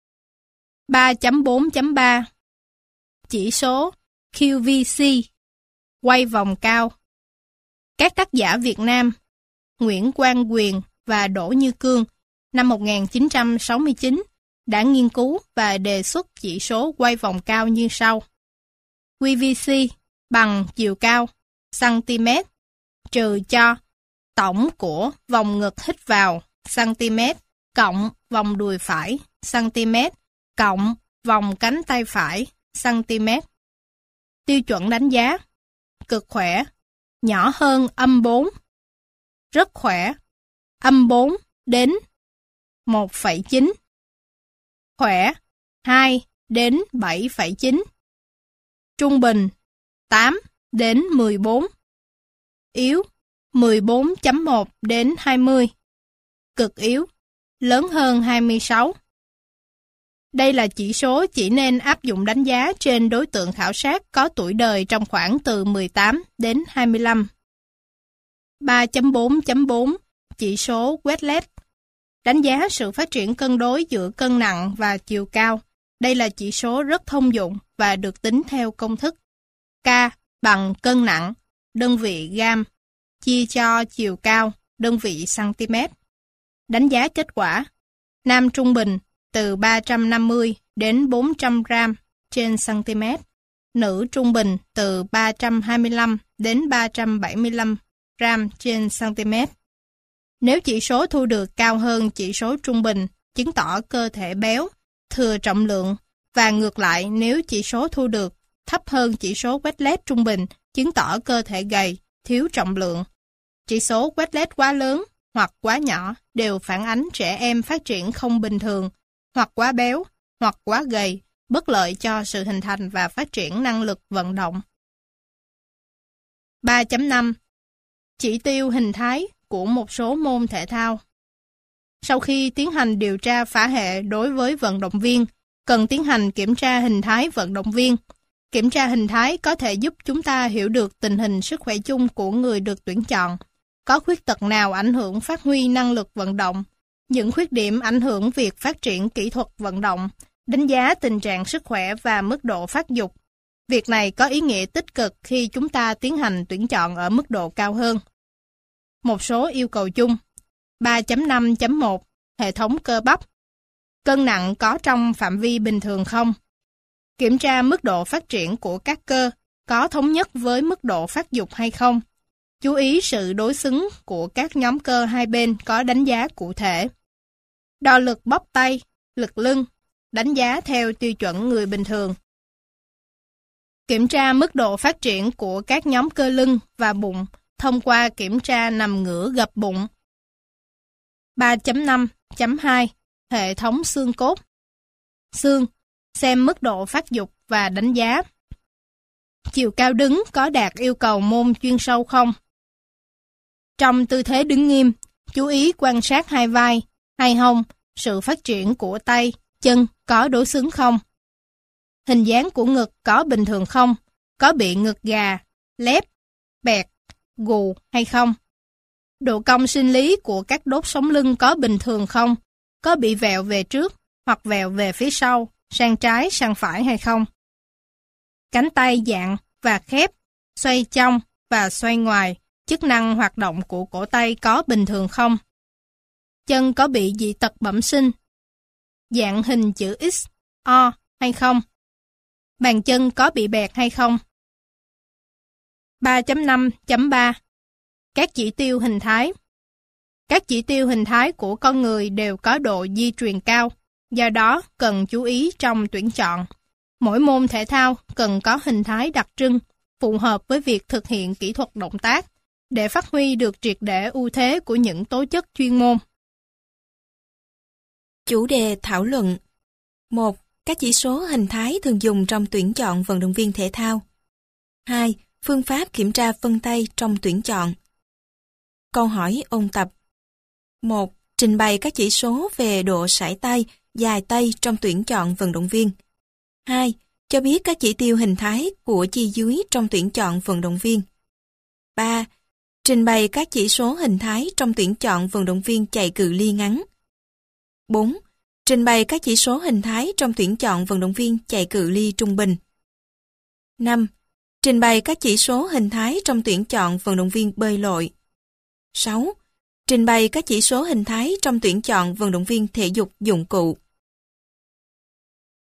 3.4.3 Chỉ số QVC, quay vòng cao. Các tác giả Việt Nam Nguyễn Quang Quyền và Đỗ Như Cương năm 1969 đã nghiên cứu và đề xuất chỉ số quay vòng cao như sau. QVC bằng chiều cao cm trừ cho tổng của vòng ngực hít vào cm cộng vòng đùi phải cm cộng vòng cánh tay phải cm. Tiêu chuẩn đánh giá: cực khỏe, nhỏ hơn -4, rất khỏe, -4 đến 1,9, khỏe 2 đến 7,9, trung bình 8 đến 14, yếu 14.1 đến 20, cực yếu, lớn hơn 26. Đây là chỉ số chỉ nên áp dụng đánh giá trên đối tượng khảo sát có tuổi đời trong khoảng từ 18 đến 25. 3.4.4 Chỉ số Quetelet, đánh giá sự phát triển cân đối giữa cân nặng và chiều cao. Đây là chỉ số rất thông dụng và được tính theo công thức K bằng cân nặng, đơn vị gam, chia cho chiều cao, đơn vị cm. Đánh giá kết quả: nam trung bình từ 350 đến 400 gram trên cm, nữ trung bình từ 325 đến 375 gram trên cm. Nếu chỉ số thu được cao hơn chỉ số trung bình, chứng tỏ cơ thể béo, thừa trọng lượng, và ngược lại nếu chỉ số thu được thấp hơn chỉ số Quetelet trung bình, chứng tỏ cơ thể gầy, thiếu trọng lượng. Chỉ số Quetelet quá lớn hoặc quá nhỏ đều phản ánh trẻ em phát triển không bình thường, hoặc quá béo, hoặc quá gầy, bất lợi cho sự hình thành và phát triển năng lực vận động. 3.5 Chỉ tiêu hình thái của một số môn thể thao. Sau khi tiến hành điều tra phả hệ đối với vận động viên, cần tiến hành kiểm tra hình thái vận động viên. Kiểm tra hình thái có thể giúp chúng ta hiểu được tình hình sức khỏe chung của người được tuyển chọn. Có khuyết tật nào ảnh hưởng phát huy năng lực vận động? Những khuyết điểm ảnh hưởng việc phát triển kỹ thuật vận động, đánh giá tình trạng sức khỏe và mức độ phát dục. Việc này có ý nghĩa tích cực khi chúng ta tiến hành tuyển chọn ở mức độ cao hơn. Một số yêu cầu chung. 3.5.1 Hệ thống cơ bắp. Cân nặng có trong phạm vi bình thường không? Kiểm tra mức độ phát triển của các cơ, có thống nhất với mức độ phát dục hay không? Chú ý sự đối xứng của các nhóm cơ hai bên có đánh giá cụ thể. Đo lực bắp tay, lực lưng, đánh giá theo tiêu chuẩn người bình thường. Kiểm tra mức độ phát triển của các nhóm cơ lưng và bụng thông qua kiểm tra nằm ngửa gập bụng. 3.5.2 Hệ thống xương cốt. Xương, xem mức độ phát dục và đánh giá. Chiều cao đứng có đạt yêu cầu môn chuyên sâu không? Trong tư thế đứng nghiêm, chú ý quan sát hai vai, hai hông, sự phát triển của tay, chân có đối xứng không? Hình dáng của ngực có bình thường không? Có bị ngực gà, lép, bẹt, gù hay không? Độ cong sinh lý của các đốt sống lưng có bình thường không? Có bị vẹo về trước hoặc vẹo về phía sau, sang trái, sang phải hay không? Cánh tay dạng và khép, xoay trong và xoay ngoài, chức năng hoạt động của cổ tay có bình thường không? Chân có bị dị tật bẩm sinh, dạng hình chữ X, O hay không? Bàn chân có bị bẹt hay không? 3.5.3 Các chỉ tiêu hình thái. Các chỉ tiêu hình thái của con người đều có độ di truyền cao, do đó cần chú ý trong tuyển chọn. Mỗi môn thể thao cần có hình thái đặc trưng, phù hợp với việc thực hiện kỹ thuật động tác, để phát huy được triệt để ưu thế của những tố chất chuyên môn. Chủ đề thảo luận. 1. Các chỉ số hình thái thường dùng trong tuyển chọn vận động viên thể thao. 2. Phương pháp kiểm tra vân tay trong tuyển chọn. Câu hỏi ôn tập. 1. Trình bày các chỉ số về độ sải tay, dài tay trong tuyển chọn vận động viên. 2. Cho biết các chỉ tiêu hình thái của chi dưới trong tuyển chọn vận động viên. 3. Trình bày các chỉ số hình thái trong tuyển chọn vận động viên chạy cự ly ngắn. 4. Trình bày các chỉ số hình thái trong tuyển chọn vận động viên chạy cự ly trung bình. 5. Trình bày các chỉ số hình thái trong tuyển chọn vận động viên bơi lội. 6. Trình bày các chỉ số hình thái trong tuyển chọn vận động viên thể dục dụng cụ.